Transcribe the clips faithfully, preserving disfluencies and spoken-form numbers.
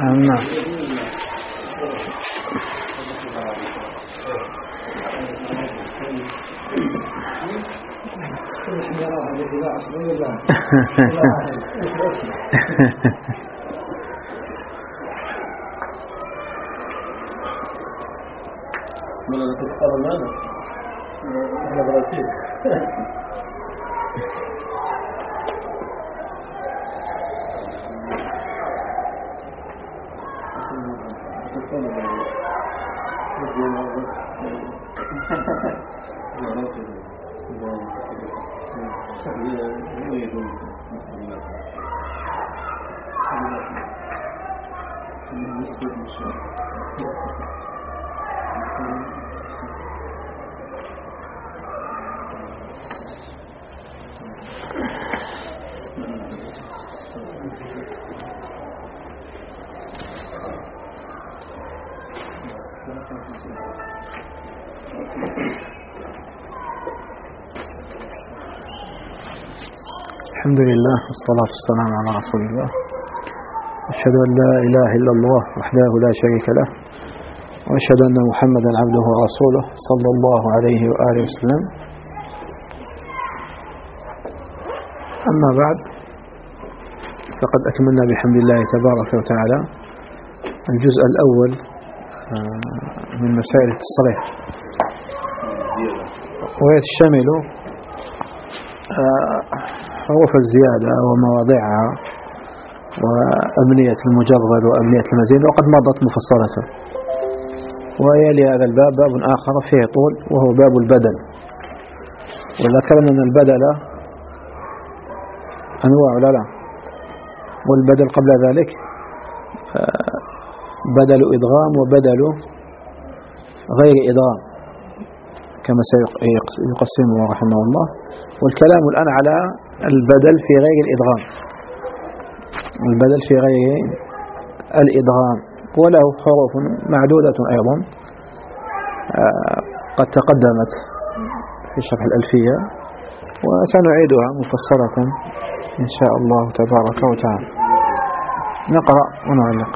نعم. ولا تتقرر معنا احنا براسيل الحمد لله والصلاة والسلام على رسول الله. أشهد أن لا إله إلا الله وحده لا شريك له، وأشهد أن محمدا عبده ورسوله صلى الله عليه وآله وسلم. أما بعد، فقد أكملنا بحمد الله تبارك وتعالى الجزء الأول من مسائل التصريح، ويشمل حروف الزيادة ومواضعها وأبنية المجرد وأبنية المزيد، وقد مضت مفصلة. ويلي هذا الباب باب آخر فيه طول، وهو باب البدل. وذكرنا أن البدل أنواع لا لا والبدل قبل ذلك بدل إدغام وبدل غير إدغام كما سيقسمه رحمه الله. والكلام الآن على البدل في غير الإدغام، البدل في غير الإدغام، وله حروف معدودة أيضا قد تقدمت في شرح الألفية، وسنعيدها مفصلة إن شاء الله تبارك وتعالى. نقرأ ونعلق.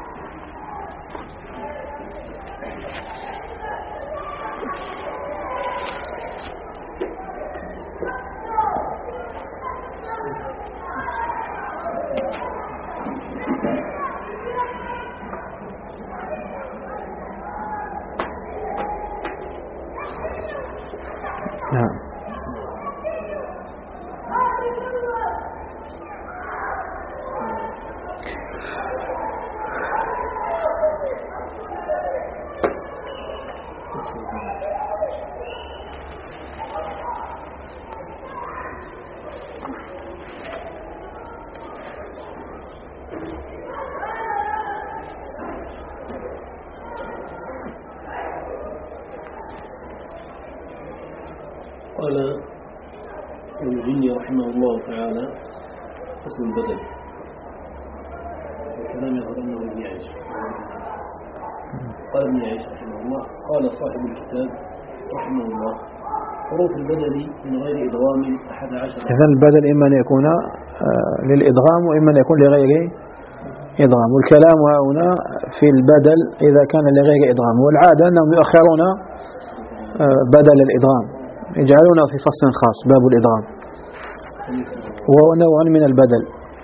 قال الجني رحمه الله تعالى: فصل البدل. والكلام يظهر أنه ابن يعيش. قال ابن يعيش رحمه الله: قال صاحب الكتاب رحمه الله: حروف البدل من غير إدغام أحد عشر. إذن البدل إما أن يكون للإدغام وإما أن يكون لغير إدغام. والكلام هنا في البدل إذا كان لغير إدغام، والعادة أنهم يؤخرون بدل الإدغام، يجعلونه في فصل خاص باب الإدغام، وهو نوع من البدل.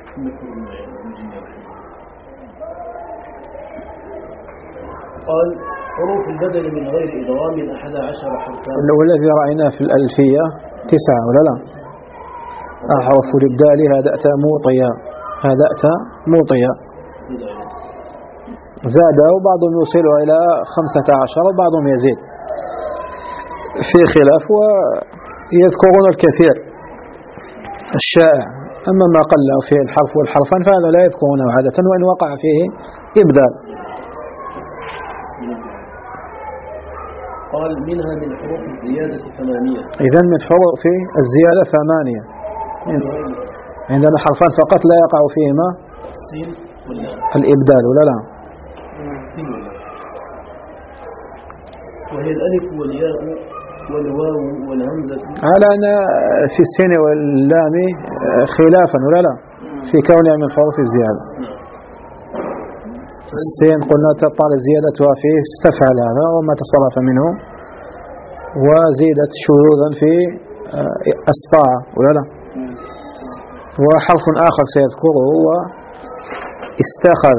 قال: حروف البدل من غير إدغام أحد عشر حرفا. والذي رأيناه في الألفية تسعة ولا لا؟ أحرف الإبدال هذا أتى موطيا، هذا أتى موطيا. زاد وبعضهم يوصل إلى خمسة عشر وبعضهم يزيد في خلاف، ويذكرون الكثير الشائع. أما ما قل فيه الحرف والحرفان فهذا لا يذكرونه عادة، وإن وقع فيه إبدال. قال: منها من حروف الزيادة ثمانية. إذن من حروف الزيادة ثمانية. عندنا حرفان فقط لا يقع فيهما السين ولا الإبدال ولا لا؟ السين ولا. وهي الألف والياء والواو والهمزة. على أن في السين واللام خلافا ولا لا في كونها من حروف الزيادة. السين قلنا تطال زيادتها فيه استفعل هذا وما تصرف منه، وزيدت شذوذا في أسطاع ولا لا. وحرف آخر سيذكره هو استخذ،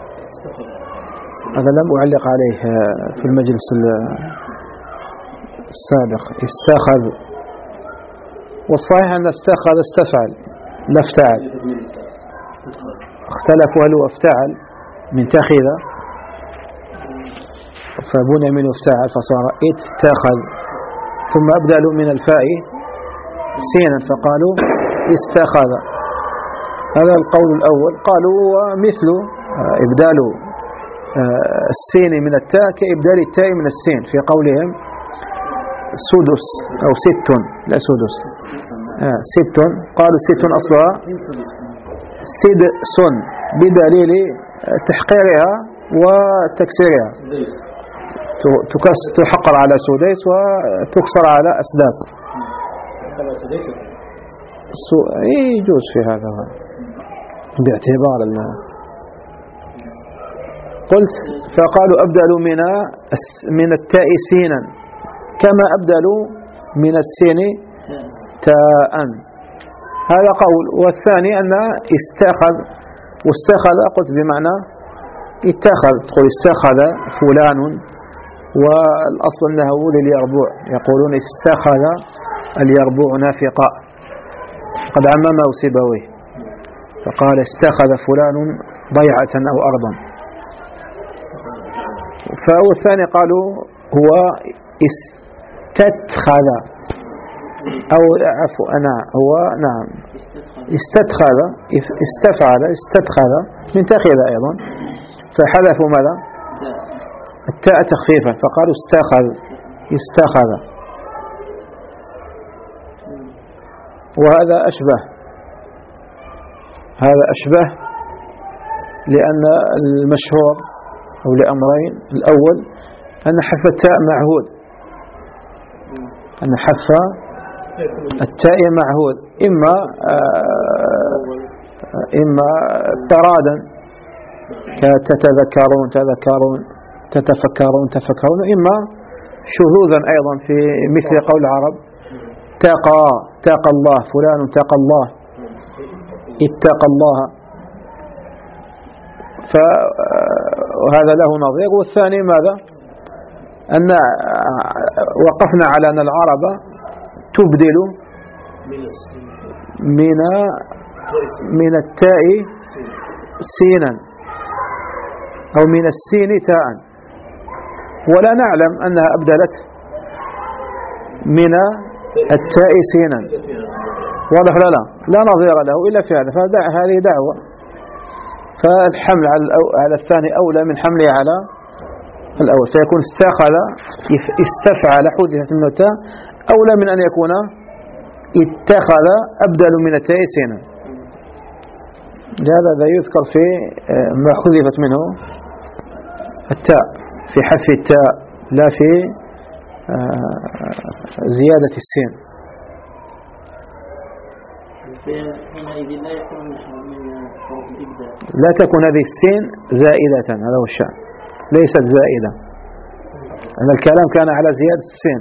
هذا لم أعلق عليه في المجلس السابق. استخذ، والصحيح أن استخذ استفعل لا افتعل، اختلفوا هل هو افتعل من تخذ فبني منه افتعل فصار اتخذ، ثم أبدلوا من الفاء سينا فقالوا استخذ. هذا القول الأول. قالوا ومثل إبدال السين من التاء كإبدال التاء من السين في قولهم سدس أو ست، لا سدس آه ست، قالوا ست أصلها سدس بدليل تحقيرها وتكسيرها، تحقر على سديس وتكسر على أسداس. يجوز في هذا باعتبار الله. قلت فقالوا أبدلوا من من التاء سينا كما أبدلوا من السين تاء، هذا قول. والثاني أن استخذ، واستخذ قلت بمعنى اتخذ، تقول استخذ فلان، والأصل أنه لليربوع، يقولون استخذ اليربوع نافقا، قد عممه سيبويه فقال استخذ فلان ضيعة أو أرضا. فالثاني قالوا هو استدخل أو عفوا أنا هو نعم استدخل استفعل استدخل من تخذ أيضا، فحذفوا ماذا التاء تخفيفا فقالوا استخذ استخذ. وهذا أشبه، هذا أشبه لأن المشهور أو لأمرين. الأول أن حذف التاء معهود، أن حذف التاء معهود إما إما ترادا كتتذكرون تذكرون تتفكرون تفكرون، إما شذوذا أيضا في مثل قول العرب تقى تقى الله فلان تقى الله اتقى الله، فهذا له نظير. والثاني ماذا أن وقفنا على أن العرب تبدل من من التاء سينا أو من السين تاء، ولا نعلم أنها أبدلت من التاء سينا، واضح لا لا لا نظير له إلا في هذا، فهذه دعوة. فالحمل على على الثاني أولى من حمله على الأول، فيكون استخذ استفعل حذفت من التاء أولى من أن يكون اتخذ أبدل من التاء سينا. هذا يذكر في ما حذفت منه التاء، في حذف التاء لا في زيادة السين. لا تكون هذه السين زائدة، هذا هو الشأن، ليست زائدة، أن الكلام كان على زيادة السين.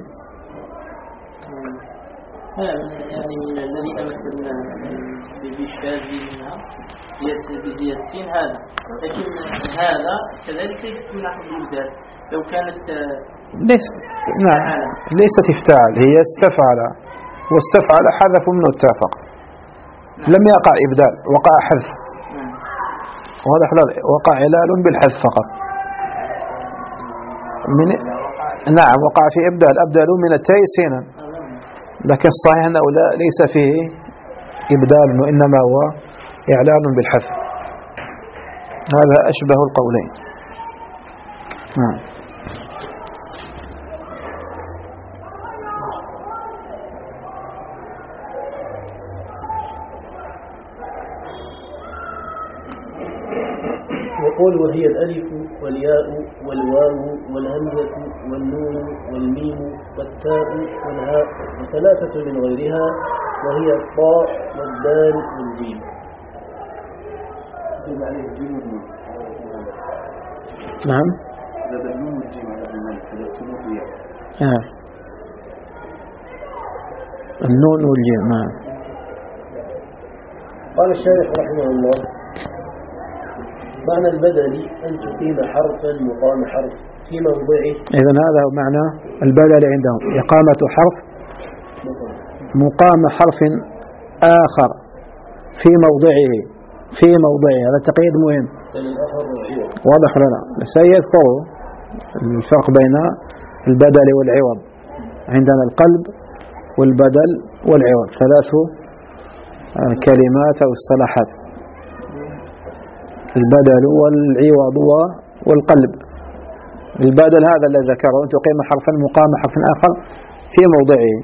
يعني من الذين مثلنا بالشاذ منها بزيادة السين هذا، لكن هذا كذلك ليست من نحو الإبدال. لو كانت ليست نعم ليست افتعال، هي استفعل، واستفعل حذف منه التافق، لم يقع إبدال، وقع حذف، وهذا حلال وقع علال بالحذف فقط. من نعم وقع في إبدال، أبدلوا من التاء سينا، لكن الصحيح أنه ليس فيه إبدال وإنما هو إعلان بالحذف. هذا أشبه القولين. نعم. يقول وهي الألف والياء والواو والهمزة والنون والميم والتاء والهاء وثلاثة من غيرها، وهي الطاء والدال والجيم. نعم. آه. النون والجيم. نعم. قال الشارح رحمه الله: معنى البدل أن تقيم حرفا مقام حرف في موضعه. إذن هذا هو معنى البدل عندهم، إقامة حرف مقام حرف آخر في موضعه في موضعه هذا تقييد مهم. واضح ولا لا؟ سيذكروا الفرق بين البدل والعوض. عندنا القلب والبدل والعوض، ثلاث كلمات أو اصطلاحات: البدل والعوض والقلب. البدل هذا الذي ذكره أن تقيم حرفا مقام حرف آخر في موضعه.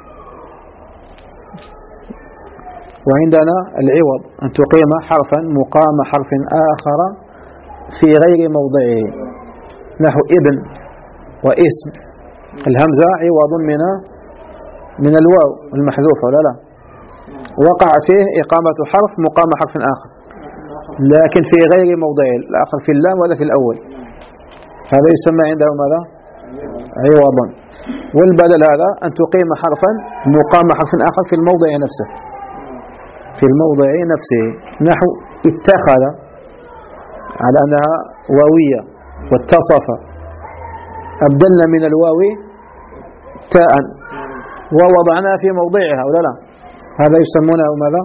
وعندنا العوض أن تقيم حرفا مقام حرف آخر في غير موضعه، نحو ابن واسم. الهمزة عوض من من الواو المحذوفة ولا لا؟ وقع فيه إقامة حرف مقام حرف آخر، لكن في غير موضعه، الآخر في اللام ولا في الأول. هذا يسمى عنده ماذا؟ عوضا. والبدل هذا أن تقيم حرفا مقام حرف آخر في الموضع نفسه في الموضع نفسه نحو اتخذ على أنها واوية، واتصف أبدلنا من الواو تاء ووضعناها في موضعها ولا لا؟ هذا يسمونه ماذا؟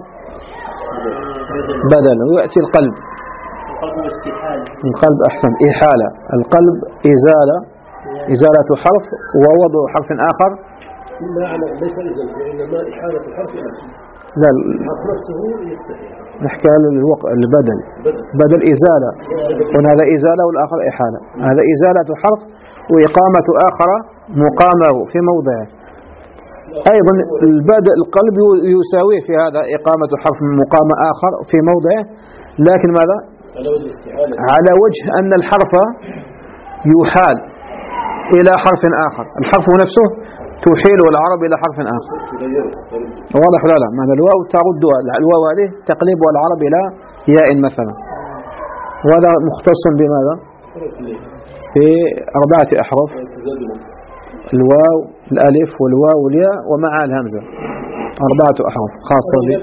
بدل. ويأتي القلب. القلب أحسن، إحالة. القلب إزالة إزالة حرف ووضع حرف آخر. ليس إزالة، إنما إحالة حرف نفسه. لا، الحرف نفسه يستحيل. نحكي على البدل. بدل إزالة، وهذا إزالة والآخر إحالة. هذا إزالة حرف وإقامة آخر مقامه في موضعه. أيضا البدل القلب يساويه في هذا إقامة حرف مقام آخر في موضعه، لكن ماذا؟ على وجه أن الحرف يحال إلى حرف آخر. الحرف نفسه تحيل العرب إلى حرف آخر. واضح ولا لا؟ معنى الواو ترد الواو هذه تقلبها العرب إلى ياء مثلا. وهذا مختص بماذا؟ في أربعة أحرف: الواو الألف والواو والياء ومع الهمزة. أربعة أحرف خاصة بها.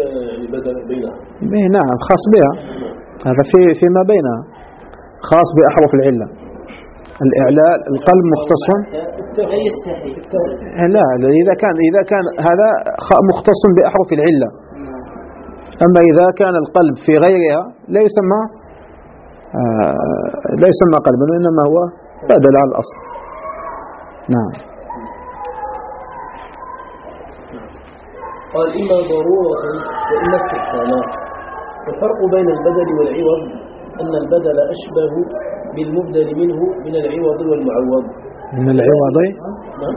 به. نعم، خاص بها. هذا في فيما بينها، خاص بأحرف العلة. الإعلال القلب مختص. لا، إذا كان إذا كان هذا مختص بأحرف العلة. أما إذا كان القلب في غيرها لا يسمى آه لا يسمى قلبا، وإنما هو بدل على الأصل. نعم. قال: إما ضرورة وإما استحسانا. الفرق بين البدل والعوض أن البدل أشبه بالمبدل منه من العوض والمعوض. من العوض؟ نعم.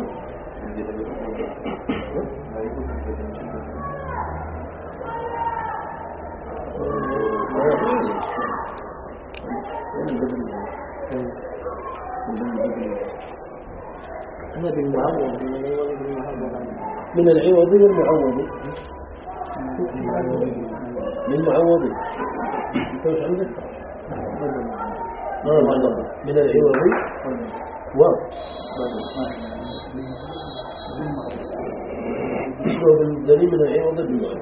من العوض والمعوض. من معوض. انت وش عندك؟ من العوض و يشبه بالدليل من العوض بالمعوض.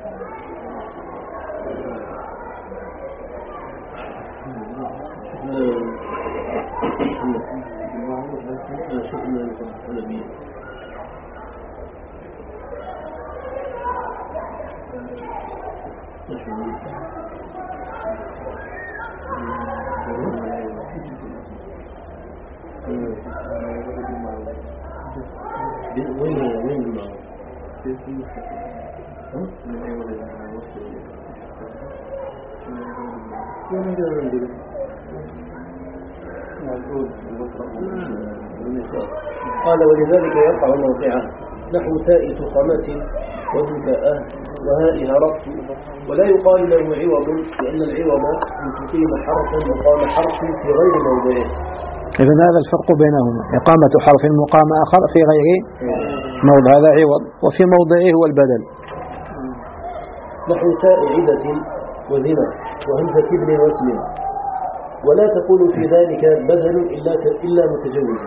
وين وين المعوض؟ قال: ولذلك يقع موقعه نحو تاء تخمة وذكاء وهائها رفع، ولا يقال له عوض، لأن العوض أن تقيم حرفا مقام حرف في غير موضعه. إذن هذا الفرق بينهما، إقامة حرف مقام آخر في غير موضع، هذا عوض، وفي موضعه هو البدل. نحو تاء عدة وزنا وهمزة ابن واسم ولا تقول في ذلك بدل إلا إلا متجوزا.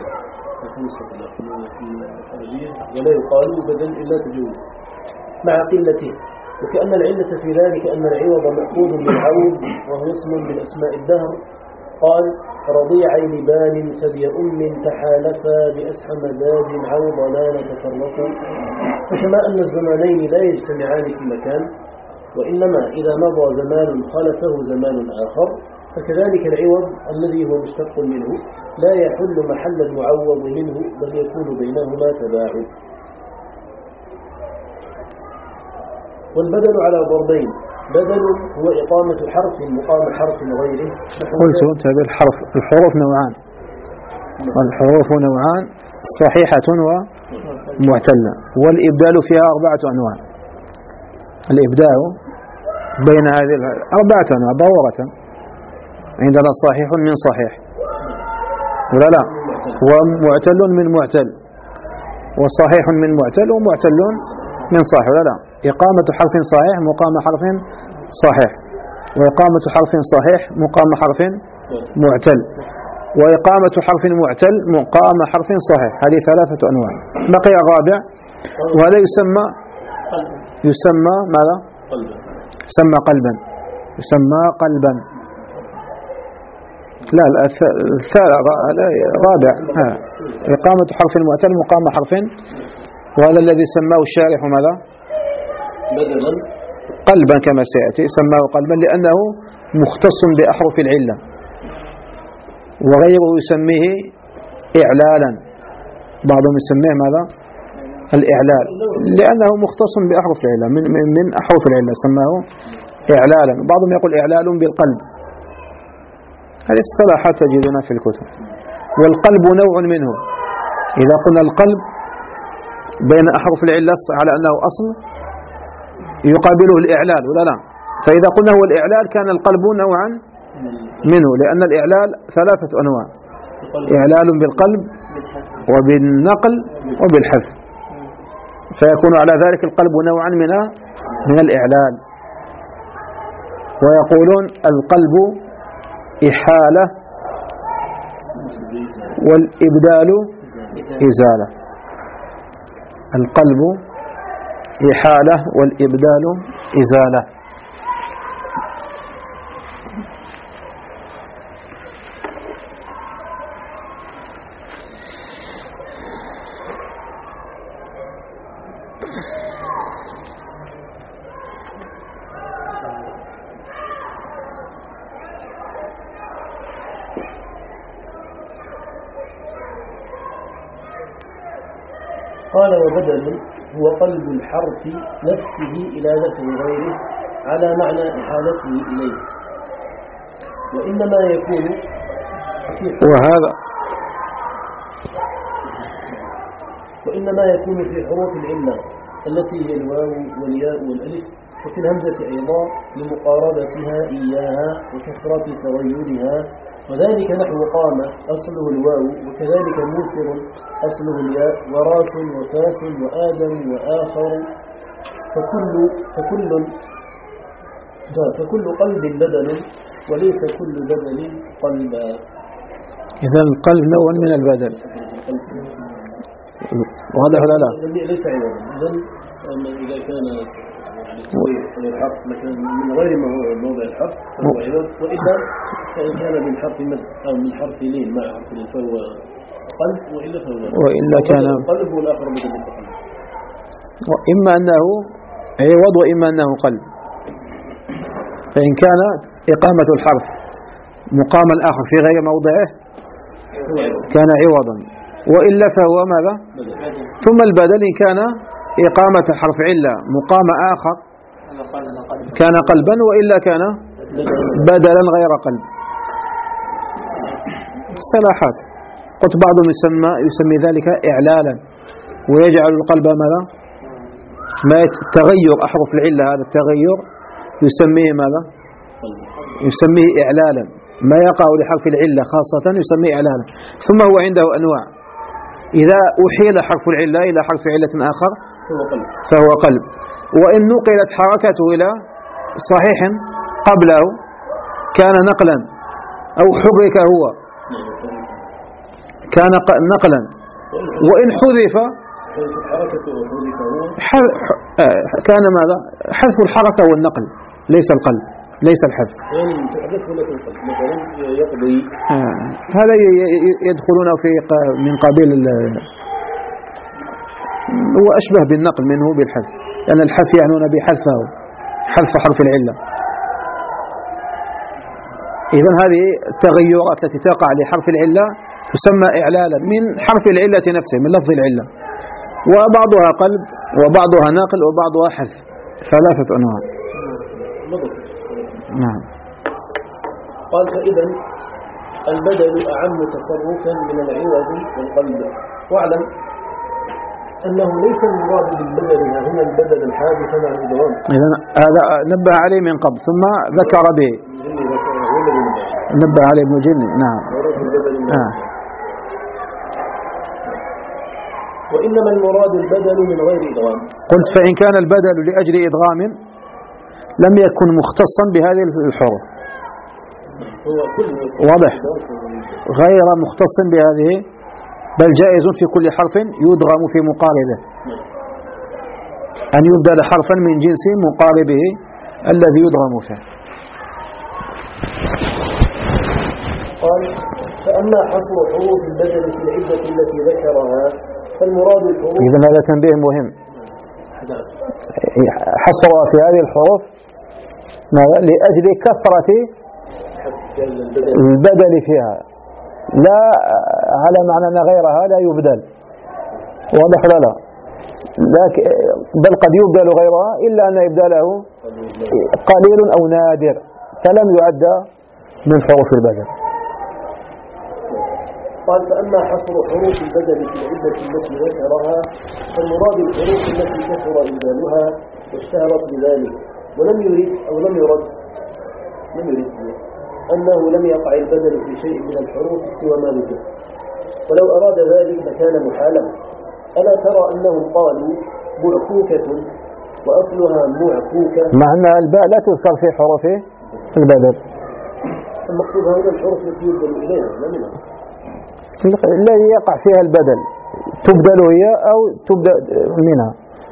ولا يقال بدل إلا تجوز مع قلته. وكأن العلة في ذلك أن العوض مأخوذ بالعوض وهو اسم من أسماء الدهر. قال رضيع لبان ثدي أم تحالفا بأسحم داد عوض لا نتفرقا. فكما أن الزمانين لا يجتمعان في مكان، وإنما إذا مضى زمان خلفه زمان آخر، فكذلك العوض الذي هو مشتق منه لا يحل محل المعوض منه، بل يكون بينهما تباعد. والبدل على ضربين: بدل هو إقامة حرف مقام حرف غيره. قلت هذا الحرف الحروف نوعان، الحروف نوعان صحيحة ومعتلة، والإبدال فيها أربعة أنواع. الإبدال بين هذه أربعة أنواع ضرورة، عندنا صحيح من صحيح ولا لا، ومعتل من معتل، وصحيح من معتل، ومعتل من صحيح ولا لا. إقامة حرف صحيح مقام حرف صحيح، وإقامة حرف صحيح مقام حرف معتل، وإقامة حرف معتل مقام حرف صحيح. هذه ثلاثة أنواع. بقي الرابع، وهذا يسمى يسمى ماذا؟ يسمى قلبا. يسمى قلبا. لا الرابع ها. إقامة حرف معتل مقام حرف، وهذا الذي سماه الشارح ماذا؟ قلبا كما سيأتي. سماه قلبا لأنه مختص بأحرف العلة، وغيره يسميه إعلالا. بعضهم يسميه ماذا؟ الإعلال، لأنه مختص بأحرف العلة، من, من أحرف العلة سماه إعلالا. بعضهم يقول إعلال بالقلب. هذه الصلاحات تجدنا في الكتب. والقلب نوع منه. إذا قلنا القلب بين أحرف العلة على أنه أصل، يقابله الإعلال ولا لا؟ فإذا قلنا هو الإعلال كان القلب نوعا منه، لأن الإعلال ثلاثة أنواع: إعلال بالقلب وبالنقل وبالحذف، فيكون على ذلك القلب نوعا من من الإعلال. ويقولون القلب إحالة والإبدال إزالة. القلب إحالة والإبدال إزالة. قال وبدل هو قلب الحرف نفسه إلى لفظ غيره على معنى إحالته إليه، وإنما يكون وهذا وإنما يكون في حروف العلة التي هي الواو والياء والألف، وفي الهمزة أيضا لمقاربتها إياها وكثرة تغيرها، وذلك نحو قام أصله الواو، وكذلك موسر أصله الياء، وراس وفاس وآدم وآخر، فكل فكل فكل قلب بدل وليس كل بدل قلبا. إذا القلب نوع من البدل، واضح ولا لا؟ ليس عوضا. إذا إذا كان الحرف من غير ما هو موضع الحرف فهو عوض، وإلا فإن كان من حرف مد أو من حرف لين مع حرف فهو قلب، وإلا فهو وإلا كان قلب والآخر بدل السكين، وإما أنه عوض وإما أنه قلب. فإن كان إقامة الحرف مقام الآخر في غير موضعه كان عوضا، وإلا فهو ماذا؟ ثم البدل إن كان إقامة حرف علة مقام آخر كان قلبا، وإلا كان بدلا غير قلب. الصلاحات قلت بعضهم يسمى يسمي ذلك إعلالا، ويجعل القلب ماذا؟ ما تغير أحرف العلة، هذا التغير يسميه ماذا؟ يسميه إعلالا. ما يقع لحرف العلة خاصة يسميه إعلالا. ثم هو عنده أنواع: إذا أحيل حرف العلة إلى حرف علة آخر فهو قلب، وإن نقلت حركته إلى صحيح قبله كان نقلا أو حرك هو كان نقلا، وإن حذف كان ماذا؟ حذف الحركة والنقل ليس القلب، ليس الحذف. آه. هذا يدخلون في من قبيل هو أشبه بالنقل منه بالحذف، لأن الحذف يعنون بحذفه، حذف حرف العلة. إذن هذه التغيرات التي تقع لحرف العلة تسمى إعلالا من حرف العلة نفسه، من لفظ العلة، وبعضها قلب وبعضها نقل وبعضها حذف، ثلاثة أنواع. نعم. قال فإذا البدل أعم تصرفا من العوض والقلب، واعلم أنه ليس المراد بالبدل هنا البدل الحادث مع الإدغام. إذن هذا نبه عليه من قبل ثم ذكر به، نبه عليه ابن جني. نعم. آه. وإنما المراد البدل من غير إدغام. قلت فإن كان البدل لأجل إدغام لم يكن مختصا بهذه الحروف، واضح، غير مختص بهذه، بل جائز في كل حرف يدغم في مقاربه، أن يبدل حرفا من جنس مقاربه الذي يدغم فيه. قال فأما حصر حروف البدل في العدة التي ذكرها فالمراد الحروف. إذن هذا تنبيه مهم، حصرها في هذه الحروف لأجل كثرة البدل فيها، لا على معنى أن غيرها لا يبدل، واضح لا لا، لكن بل قد يبدل غيرها إلا أن إبداله قليل أو نادر، فلم يعد من حروف البدل. قال فأما حصر حروف البدل في العدة التي ذكرها فالمراد الحروف التي كثر إبدالها واشتهرت بذلك، ولم يرد أو لم يرد لم يرد أنه لم يقع البدل في شيء من الحروف سوى ما ذكر، ولو أراد ذلك لكان محالا. ألا ترى أنهم قالوا معكوكة وأصلها معكوكة، مع أن الباء لا تذكر في حروف البدل، المقصود هنا الحروف التي يبدل إليها لا منها الذي يقع فيها البدل، تبدل هي أو تبدأ منها.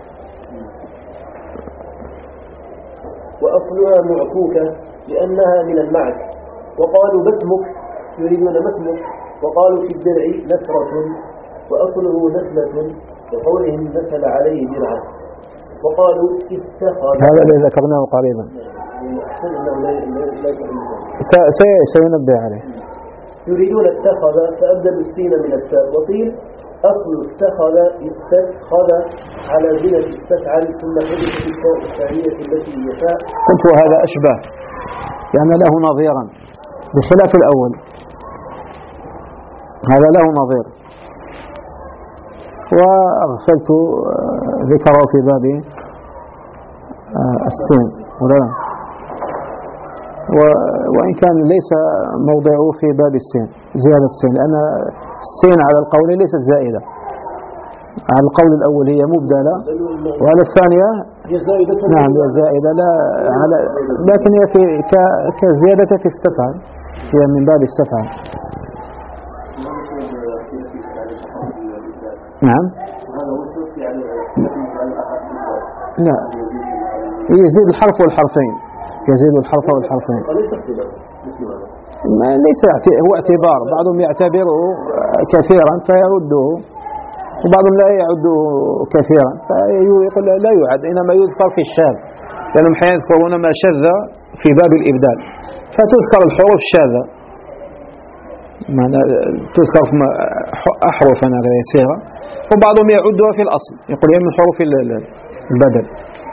وأصلها معكوكة لأنها من المعك، وقالوا باسمك يريدون ما اسمك، وقالوا في الدرع نثرة وأصله نثلة وقولهم نثل عليه درعا، وقالوا استخذ. هذا الذي ذكرناه قريبا سينبه عليه. يريدون اتخذ فأبدلوا السين من التاء، وقيل أصل استخذ استخذ على زنة استفعل ثم حدث التاء الثانية التي هي تاء. قلت وهذا أشبه يعني له نظيرا بخلاف الأول، هذا له نظير، وأغفلت ذكره في باب السين ولا، وإن كان ليس موضعه في باب السين زيادة السين، لأن السين على القول ليست زائدة، على القول الأول هي مبدلة وعلى الثانية نعم هي زائدة، لا على لكن هي في كزيادة في استفعل، هي من باب استفعل. نعم لا يزيد الحرف والحرفين، يزيد الحرف والحرفين، ما ليس هو اعتبار، بعضهم يعتبره كثيرا فيرده، وبعضهم لا يعده كثيرا فيقول لا يعد، إنما يذكر في الشاذ، لأنهم حين يذكرون ما شذ في باب الإبدال فتذكر الحروف الشاذة، تذكر أحرفا غير يسيرة، وبعضهم يعدها في الأصل يقول هي من حروف البدل.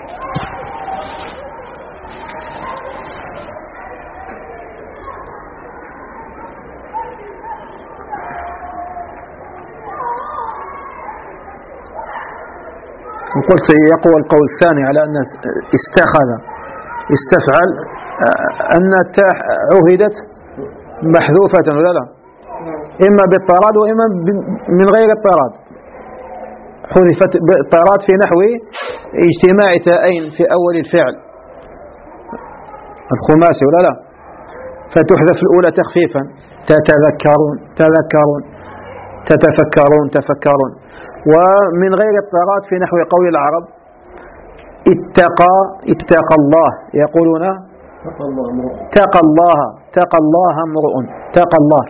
وقلت يقوى القول الثاني على أن استخذ استفعل أن التاء عهدت محذوفة ولا لا، إما بالطراد وإما من غير الطراد، حذفت بالطراد في نحو اجتماع تاءين في أول الفعل الخماسي ولا لا، فتحذف الأولى تخفيفا، تتذكرون تذكرون تتفكرون تفكرون. ومن غير اضطراد في نحو قول العرب اتقى اتقى الله، يقولون تقى الله تقى الله امرؤ، تقى الله،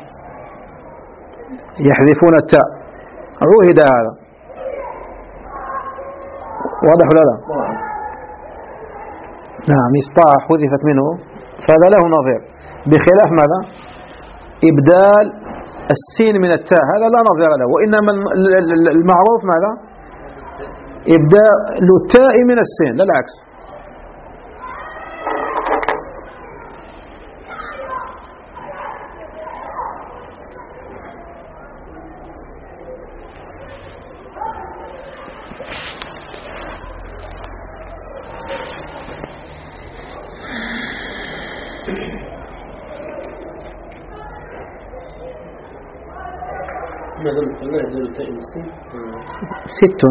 يحذفون التاء، عوهد هذا. واضح ولا لا؟ نعم، مصطاع حذفت منه، فهذا له نظير، بخلاف ماذا؟ إبدال السين من التاء، هذا لا نظير له، وإنما المعروف ماذا؟ إبدال التاء من السين، لا العكس. ماذا مثلنا يبدأ التاء من السين؟ ست،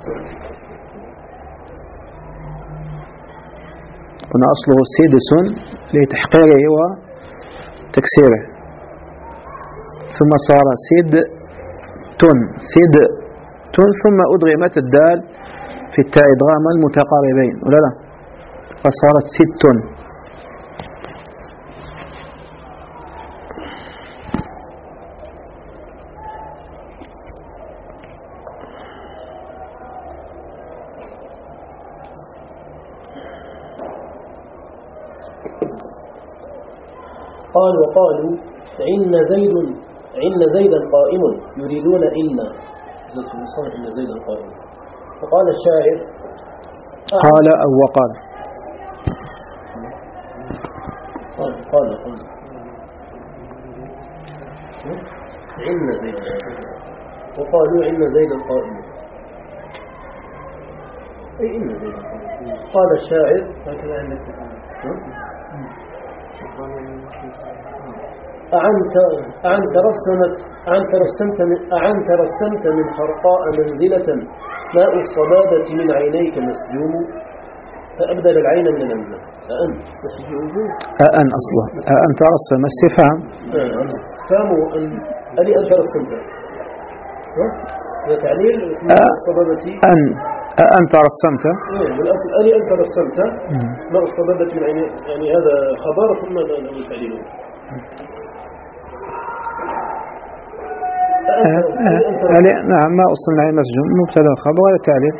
هنا أصله سدس لتحقيره وتكسيره، ثم صار سد تن سد تن، ثم أدغمت الدال في التاء إدغاما المتقاربين ولا لا، فصارت ست. قال وقالوا إن زيد إن زيدا قائم يريدون إن إن زيدا قائم. فقال الشاعر قال أو وقال قال قال قال إن زيدا، وقالوا إن زيدا قائم، أي إن زيدا قائم. قال الشاعر هكذا عندك أعنت أعنت رسمت أعنت رسمت من أعنت رسمت من حرقاء منزلة ماء الصبابة من عينيك مسجوم، فأبدل العين من الهمزة. أأن أأن أصلا أأن ترسم استفهام استفهام أن ألي أنت رسمت هذا تعليل ماء الصبابة أن أأن ترسمت بالأصل ألي أنت رسمت ماء الصبابة من عينيك، يعني هذا خبر ثم تعليله. ألي نعم ما أصلنا عليه مسجون مبتدا خبر ولا تعليل.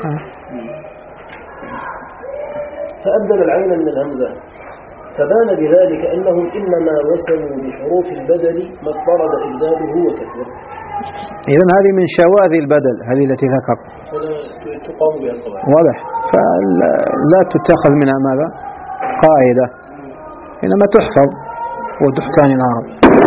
فأبدل العين من الهمزة، فبان بذلك أنهم إنما وسموا بحروف البدل ما اضطرد إبداله وكثره. إذن هذه من شواذ البدل، هذه التي ذكر تقام بها القواعد، واضح، فلا تتخذ منها ماذا؟ قاعدة، إنما تحفظ وتحكى عن العرب.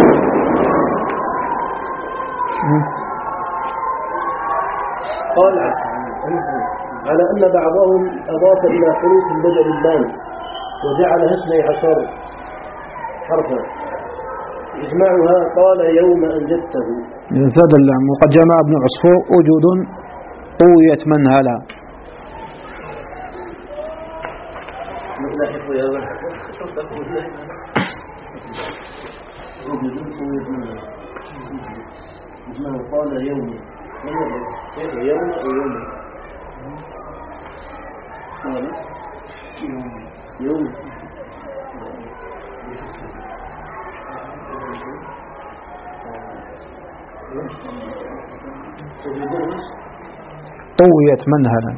قال على أن بعضهم أضاف إلى حروف البدل اللام وجعلها اثني عشر حرفا، إجماعها قال يوم أنجدته زاد اللام. وقد جمع ابن عصفور وجود قويت منهلا. إجماع قال يوم يوم ويوم قال يوم قويت منهلا.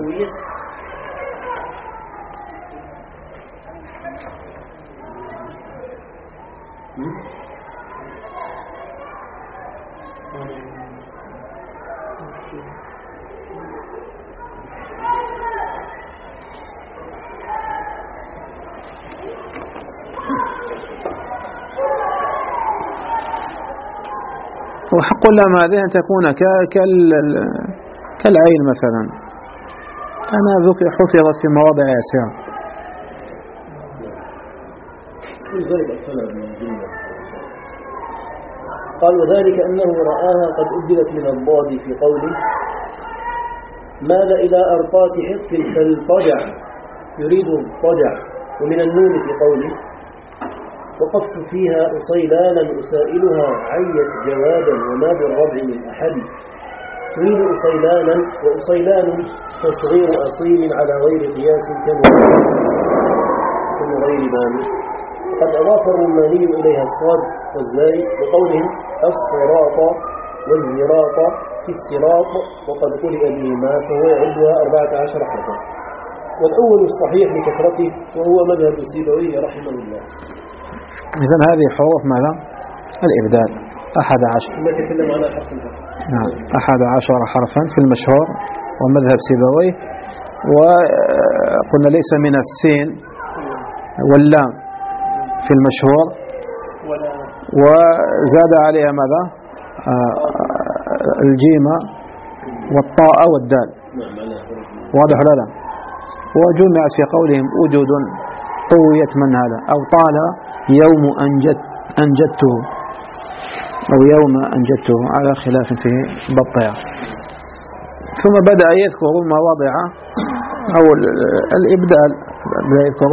وحق اللام هذه أن تكون كالعين مثلا، أنا ذكر حفظت في مواضع يسيرة. قال وذلك أنه رآها قد أبدلت من الضاد في قوله مال إلى أرقات حق فالطجع، يريد الطجع، ومن النون في قوله وقفت فيها أصيلانا أسائلها عيت جوابا وما بالربع من أحد. تريد أصيلانا وأصيلان تصغير أصيل على غير قياس كمغير باني. قد أضاف الرماني إليها الصاد والزاي بقولهم الصراط والزراط في الصراط وقد قرئ بهما فهو يعدها أربعة عشر حرفا. والأول الصحيح لكثرته وهو مذهب السيبوي رحمه الله. إذن هذه حروف ماذا؟ الإبدال أحد عشر. نتكلم على حرف نعم أحد عشر حرفا في المشهور ومذهب سيبوي. وقلنا ليس من السين واللام في المشهور، وزاد عليها ماذا؟ آه الجيم والطاء والدال. واضح ولا لا؟ وجمعت في قولهم أجد طويت من هذا، أو طال يوم أنجد أنجدته، أو يوم أنجدته، على خلاف في ضبطها. ثم بدأ يذكر مواضع أو الإبدال، بدأ يذكر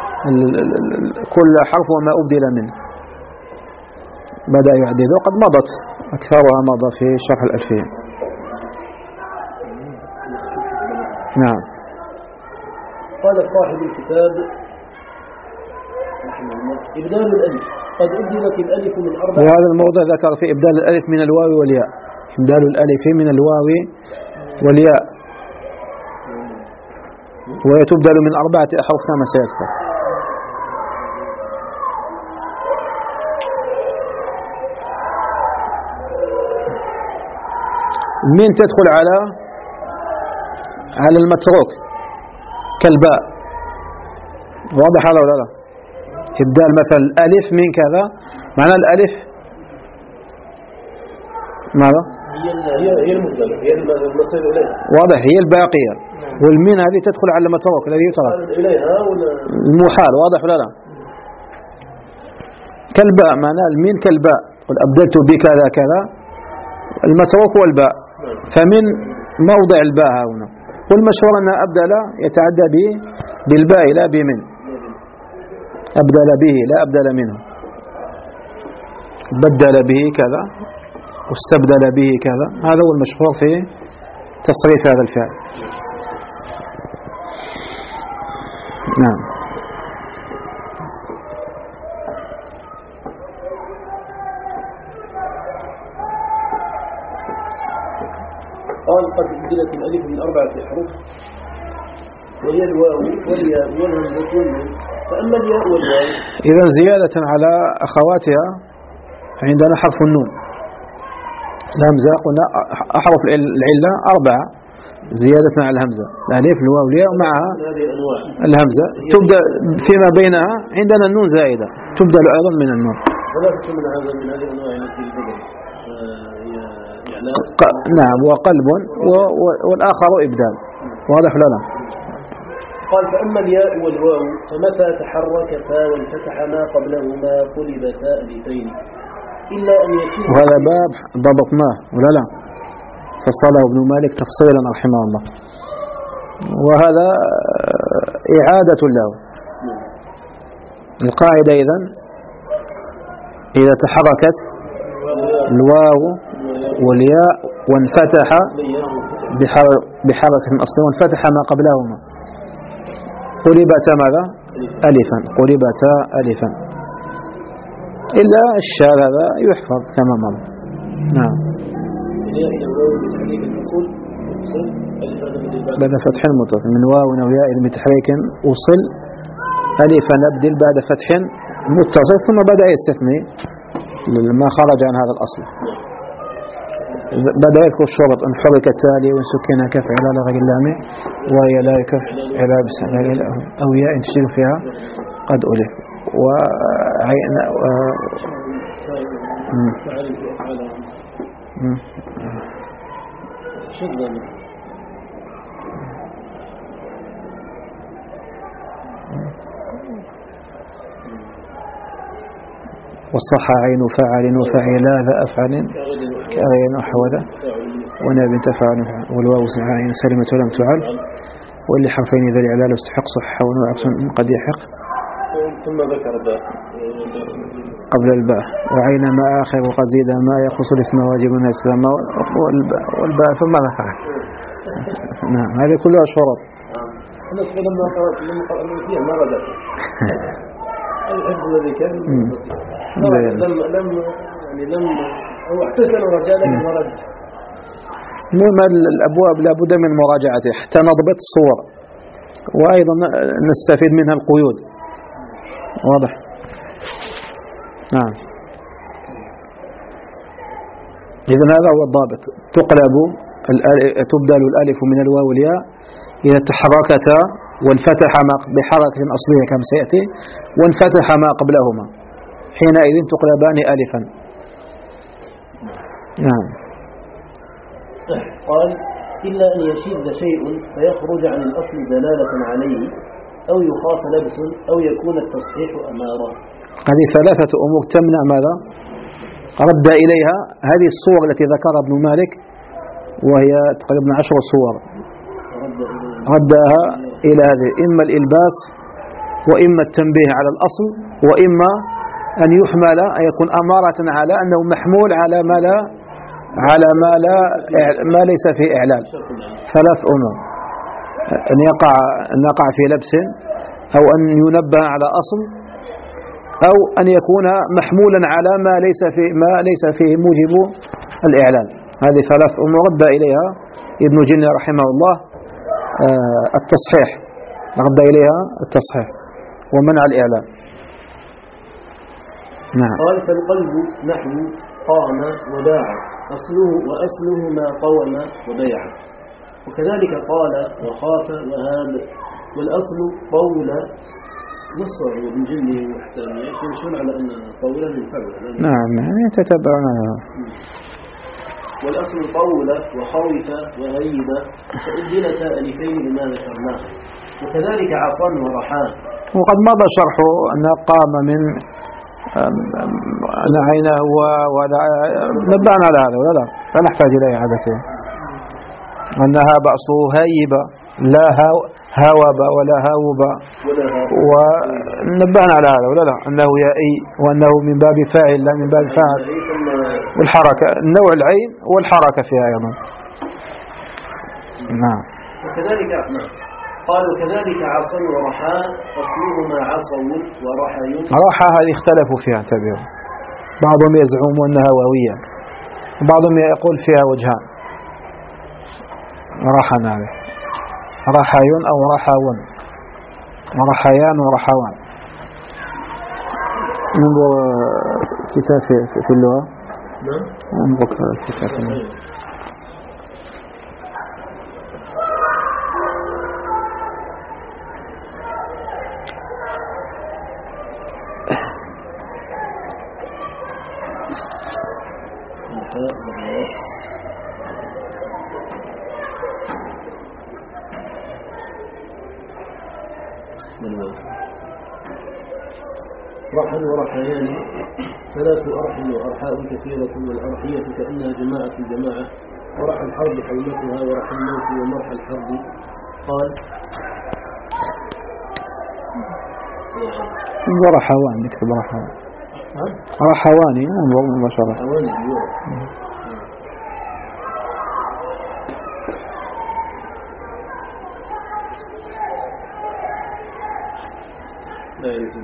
كل حرف وما أبدل منه، بدأ يعدد، وقد مضت أكثرها مضى في شرح الألفية. نعم. قال صاحب الكتاب إبدال الألف قد أبدلت الألف من أربع. في هذا الموضع ذكر في إبدال الألف من الواو والياء، إبدال الألف من الواو والياء، ويتبدل من أربعة أحرف كما سيذكر. من تدخل على على المتروك كالباء. واضح هذا ولا لا؟ تبدال مثلا الألف من كذا، معنى الألف ماذا؟ هي هي المبدل، هي المصير إليها. واضح، هي الباقية. والمين هذه تدخل على المتروك الذي يترك إليها المحال. واضح ولا لا؟ كالباء، معنى المين كالباء، قل أبدلت بكذا كذا، المتروك والباء، فمن موضع الباء هنا. والمشهور أن أبدل يتعدى به بالباء لا بمن، أبدل به لا أبدل منه، بدل به كذا واستبدل به كذا، هذا هو المشهور في تصريف هذا الفعل. نعم. قال قد أبدلت الألف من أربعة أحرف وهي الواو والياء والهمزة والنون. فأما الياء والواو إذا زيادة على أخواتها عندنا حرف النون. الهمزة قلنا أحرف العلة أربعة زيادة على الهمزة، الألف الواو والياء ومعها الهمزة تبدأ فيما بينها. عندنا النون زائدة تبدأ أيضا من النون. ولا من هذا من هذه الأنواع التي بدأت نعم، وقلب والآخر إبدال. واضح ولا لا؟ قال فأما الياء والواو فمتى تحركتا وانفتح ما قبلهما قلبتا ألفين إلا أن يسير. وهذا باب ضبطناه ولا لا؟ فصله ابن مالك تفصيلا رحمه الله، وهذا إعادة له. القاعدة إذن إذا تحركت الواو والياء وانفتح بحركة أصلية وانفتح ما قبلهما قلبتا ماذا؟ ألفا، قلبتا ألفا، إلا الشاذ هذا يحفظ كما مر. نعم. بعد فتح متصل من واو أو ياء بتحريك وصل ألفا نبدل بعد فتح متصل ثم بدأ يستثني ما خرج عن هذا الأصل. بدأ يذكر الشرط أن حرك التالي وإن سكنها كف على غير اللام وهي لا يكف على بسم أو ياء تشير فيها قد ألف وعين والصح عين فاعل وفاعل ذا أفعل كأغين وحوذا وناب تفعل والواو عين سلمة ولم تعل واللي حرفين ذا الإعلال واستحق صح ونوع قد يحق ثم ذكر باء قبل الباء. وعينما آخر قصيدة ما يخص الاسم واجب الإسلام والباء, والباء ثم ذكر. نعم هذه كلها شروط. أنا لما قرأت لما قرأت فيها ما ردت الحفظ الذي كان لم لم يعني لم هو احتسن ورجاء لكن ما رد. المهم الأبواب لابد من مراجعته حتى نضبط الصور وأيضا نستفيد منها القيود. واضح؟ نعم. إذن هذا هو الضابط. تقلب تبدل الألف من الواو والياء إذا تحركتا وانفتح ما بحركة أصلية كما سيأتي وانفتح ما قبلهما حينئذ تقلبان ألفا. نعم. قال إلا أن يشذ شيء فيخرج عن الأصل دلالة عليه أو يخاف لبس أو يكون التصحيح أماره. هذه ثلاثة أمور تمنع ماذا؟ رد إليها هذه الصور التي ذكرها ابن مالك وهي تقريبا عشر صور ردها إلى هذه إما الإلباس وإما التنبيه على الأصل وإما أن يحمل أن يكون أمارة على أنه محمول على ما لا على ما لا ما ليس فيه إعلان. ثلاث أمور أن يقع أن يقع في لبس أو أن ينبه على أصل أو أن يكون محمولا على ما ليس فيه ما ليس فيه موجب الإعلان. هذه ثلاث أمور رد إليها ابن جني رحمه الله التصحيح رد إليها التصحيح ومنع الإعلان. نعم. قال فالقلب نحو قام وداع أصله وأصله ما قوم وبيع وكذلك قال وخاف وهاب والأصل قول نصر وابن جني وحتاني يشون على أن قولا من فعل. نعم يعني تتبعنا. والأصل قول وخوف وهيب فأبدلتا ألفين لما ذكرناه وكذلك عصا ورحان. وقد مضى شرح أن قام من عينه وهذا نبأنا على هذا ولا لا لا نحتاج إليه هذا شيء. أنها بأصله هيب لا هاوب ولا هاوب ونبهنا على هذا ولا لا أنه يائي وأنه من باب فاعل لا من باب فاعل والحركة النوع العين والحركة فيها أيضا. نعم. وكذلك نعم قال وكذلك عصا ورحى أصلهما عصو ورحى. رحى هذه اختلفوا فيها انتبهوا. بعضهم يزعم أنها واوية وبعضهم يقول فيها وجهان. رحى هذه رحايون أو رحاون ورحيان ورحوان. انظر كتاب في, في اللغة. نعم. انظر الكتاب في اللغة. رحل ورحيان ثلاث أرحل وأرحاء كثيرة والأرحية كأنها جماعة الجماعة ورحى الحرب حولتها ورحى الموت ومرحى الحرب. قال انظر رحوان نكتب رحوان رحواني انظر مباشرة رحواني لا يعرفون.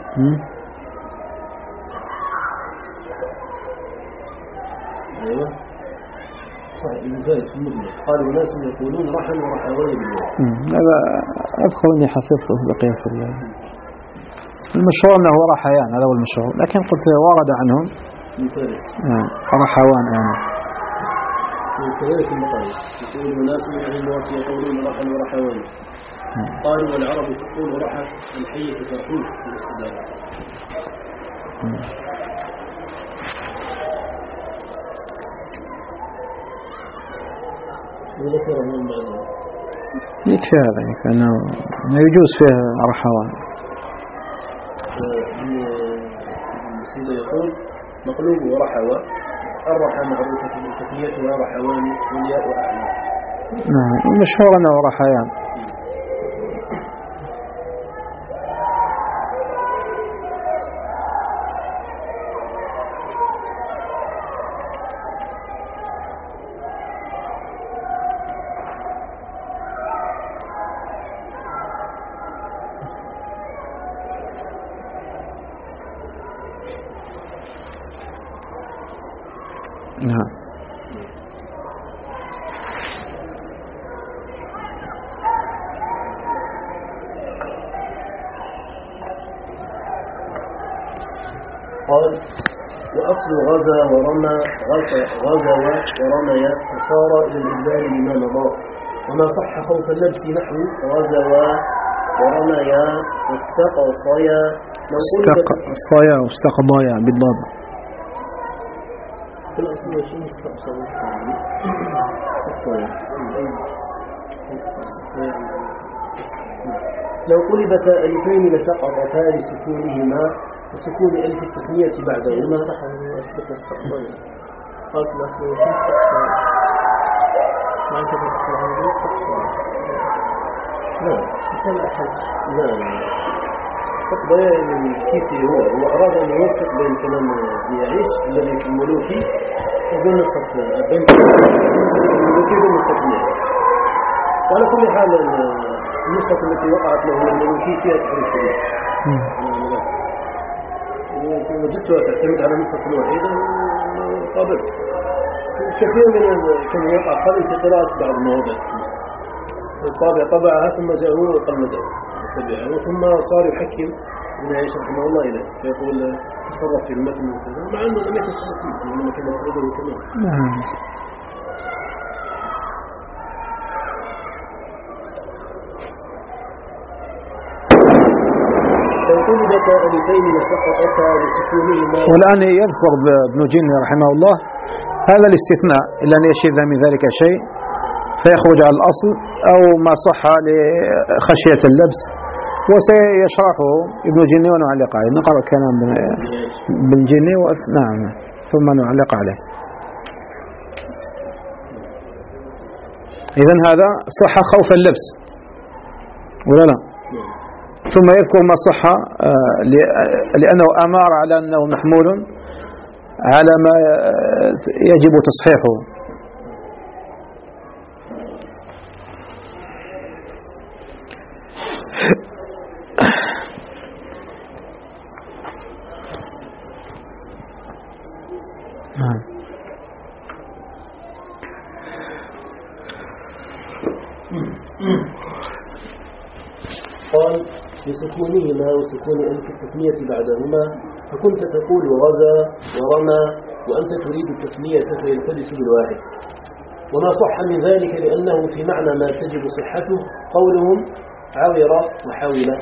أيوة صحيح ابن فارس في المبنى قال وناس يقولون رحل ورحواني بالله. هذا أذكر أني حفظته بقية الله. المشهور أنه رحيان هذا هو المشهور لكن قلت ورد عنهم ابن فارس رحوان يعني. وكذلك المقاييس يقول وناس يقولون رحل ورحواني. قال والعرب تقول رحى الحية ترحوه في الاستدامة. وذكر من بعده يكفي هذا يكفي أنه يجوز فيه رحوان. السيدة يقول مقلوب ورحوى الرحى معروفة تسميتها رحوان والياء أعلى. نعم المشهور أنه رحيان. نعم. قال وأصل غزا ورمى غزا ورمي فصار إلى الإبدال لما مضى وما صح خوف اللبس نحو غزا ورمي واستقصيا استقصيا واستقضايا بالضبط. في الأصل شيء استقصيا لو قلبتا ألفين لسقطتا لسكونهما وسكون ألف التثنية بعدهما صحه أسبق استقضايا قالت الأصل شيء استقصيا ما أنت تتصير لا مثل أحد لا استقضايا من كيسي هو هو أراد أن يوفق بين كلام يعيش الذي يكملوه فيه وبين نصف بين الملوكي وبين نصف النهاية. وعلى كل حال النسخة التي وقعت له الملوكي فيها تحريف كبير. وجدتها تعتمد على نسخة واحدة وقابلت كثير من كان يقع قبل في قراءة بعض المواضع الطابع طبعها ثم جاء هو وقلده وتبعه ثم صار يحكم ابن عيسى رحمه الله إليه فيقول تصرف في المتن وكذا مع أنه لم يتصرف فيه لأنه كان يسرده كمان. نعم. والآن يذكر ابن جني رحمه الله هذا الاستثناء إلا أن يشذ من ذلك شيء فيخرج على الأصل أو ما صح لخشية اللبس وسيشرحه ابن جني ونعلق عليه. نقرأ كلام ابن جني نعم ثم نعلق عليه. إذن هذا صح خوف اللبس ولا لا؟ ثم يذكر ما صح لأنه أمار على أنه محمول على ما يجب تصحيحه. قال لسكونهما وسكون ألف التثنية بعدهما فكنت تقول غزا ورمى وأنت تريد التثنية فيلتبس بالواحد. وما صح من ذلك لأنه في معنى ما تجب صحته قولهم عاور وحاول.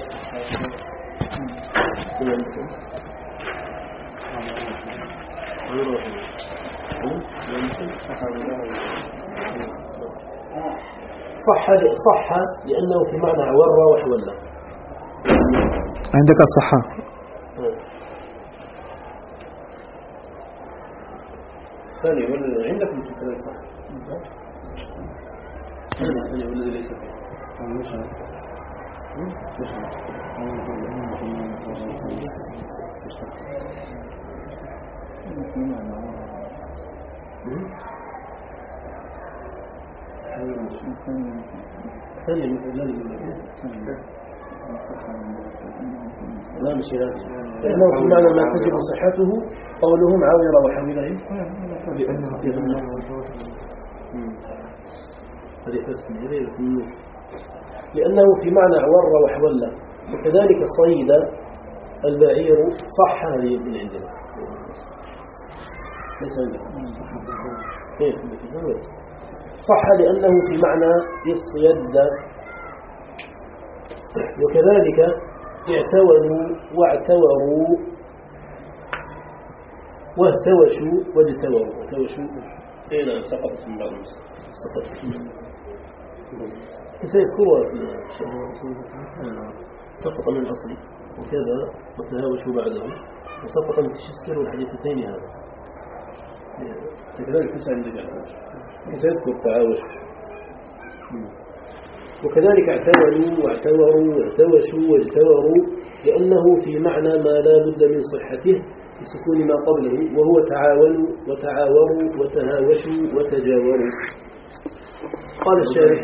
صح صح لأنه في معنى عور وحول. عندك الصحة ثاني ولا عندك مثل صح ثاني ولا ليس ثاني لا مش لأنه في معنى ما تجب صحته قولهم عاور وحمله لأنه في معنى عور وحول. وكذلك صيد البعير صح هذه من عندنا ليس عندنا صح لأنه في معنى يصيد. وكذلك اعتولوا واعتوروا واهتوشوا واجتوروا واهتوشوا ايه نعم سقطت من بعض المسلم سقطت سيذكرها سقط من الأصل وكذا وتهاوشوا بعده وسقط من تشسر والحديثتين هذا كذلك تسعى عندك سيذكر تعاوش. وكذلك اعتولوا واعتوروا واهتوشوا واجتوروا لأنه في معنى ما لا بد من صحته بسكون ما قبله وهو تعاونوا وتعاوروا وتهاوشوا وتجاوروا. قال الشارح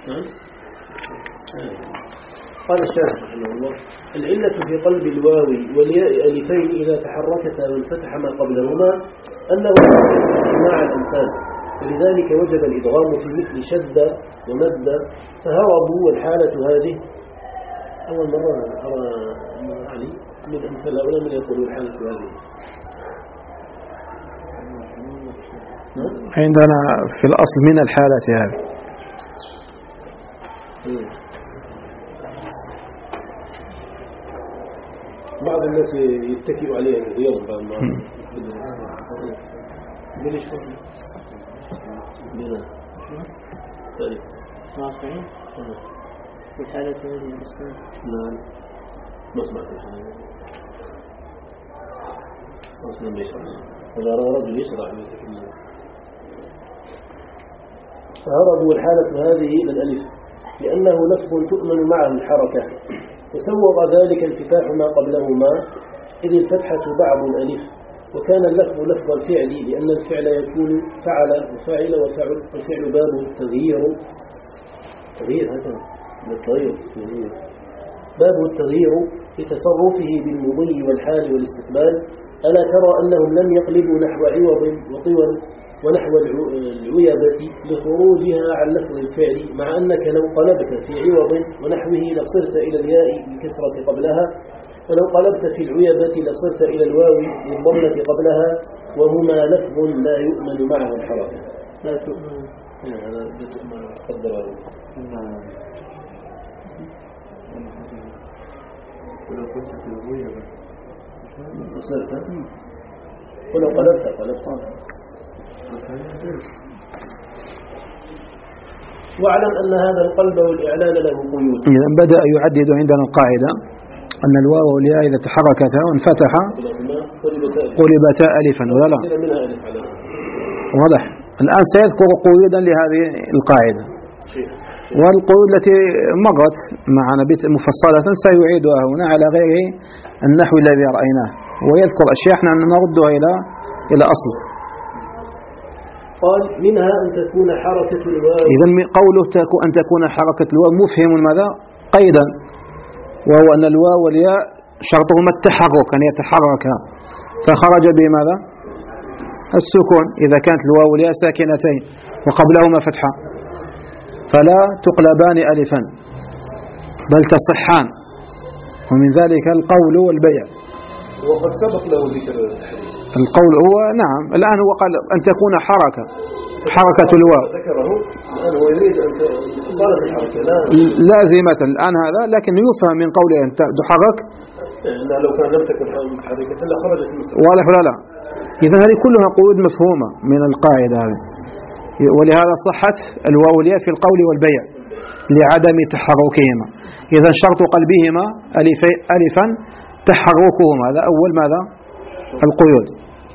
قال الشارح رحمه الله العلة في قلب الواو والياء ألفين إذا تحركتا وانفتح ما قبلهما أنه سماع الأمثال، فلذلك وجب الإدغام في مثل شد ومد، فهربوا. والحالة هذه أول مرة أرى علي من أمثال هؤلاء من يقولوا الحالة هذه. عندنا في الأصل من الحالة هذه. بعض الناس يتكئوا عليها اليوم بعض ما ليش بنا طيب رافعين والحالة هذه الأسلام. نعم ما سمعت أصلا بيشرح هذا رجل يشرح يتكلم. فهربوا الحالة هذه إلى الألف لأنه لفظ تؤمن معه الحركة، وسوغ ذلك انفتاح ما قبلهما إذ الفتحة بعض الألف، وكان اللفظ لفظ الفعل لأن الفعل يكون فعل وفاعل وفعل، والفعل بابه التغيير تغيير هذا التغيير بابه التغيير لتصرفه بالمضي والحال والاستقبال. ألا ترى أنهم لم يقلبوا نحو عوض وطول ونحو العيبة لخروجها عن لفظ الفعل، مع أنك لو قلبت في عوض ونحوه لصرت إلى الياء بالكسرة قبلها، ولو قلبت في العيبة لصرت إلى الواو بالضمة قبلها، وهما لفظ لا يؤمن معه الحركة. لا تؤمن لا تؤمن قدر ولو كنت في العيبة صرت ولو قلبت قلبت. واعلم أن هذا القلب والإعلان له قيود. إذا بدأ يعدد عندنا القاعدة أن الواو والياء إذا تحركتا وانفتحا قلبتا ألفا ولا لا؟ واضح. الآن سيذكر قيودا لهذه القاعدة، والقيود التي مضت معنا مفصلة سيعيدها هنا على غير النحو الذي رأيناه، ويذكر أشياء احنا نردها إلى إلى أصل. قال منها أن تكون حركة الواو. إذن قوله أن تكون حركة الواو مفهم ماذا؟ قيدا، وهو أن الواو والياء شرطهما التحرك أن يتحركا، فخرج بماذا؟ السكون إذا كانت الواو والياء ساكنتين وقبلهما فتحة، فلا تقلبان ألفا بل تصحان، ومن ذلك القول والبيع. وقد سبق له ذكر التحريك. القول هو نعم، الآن هو قال أن تكون حركة حركة الواو ذكره الآن هو يريد أن تصالح الحركة لازمة الآن هذا، لكن يفهم من قوله أن تحرك لا لو كان لم تكن حركة لا خرجت المسألة واضح ولا لا؟ إذن هذه كلها قيود مفهومة من القاعدة هذه، ولهذا صحت الواو والياء في القول والبيع لعدم تحركهما. إذا شرط قلبهما ألفا تحركهما، هذا أول ماذا؟ القيود.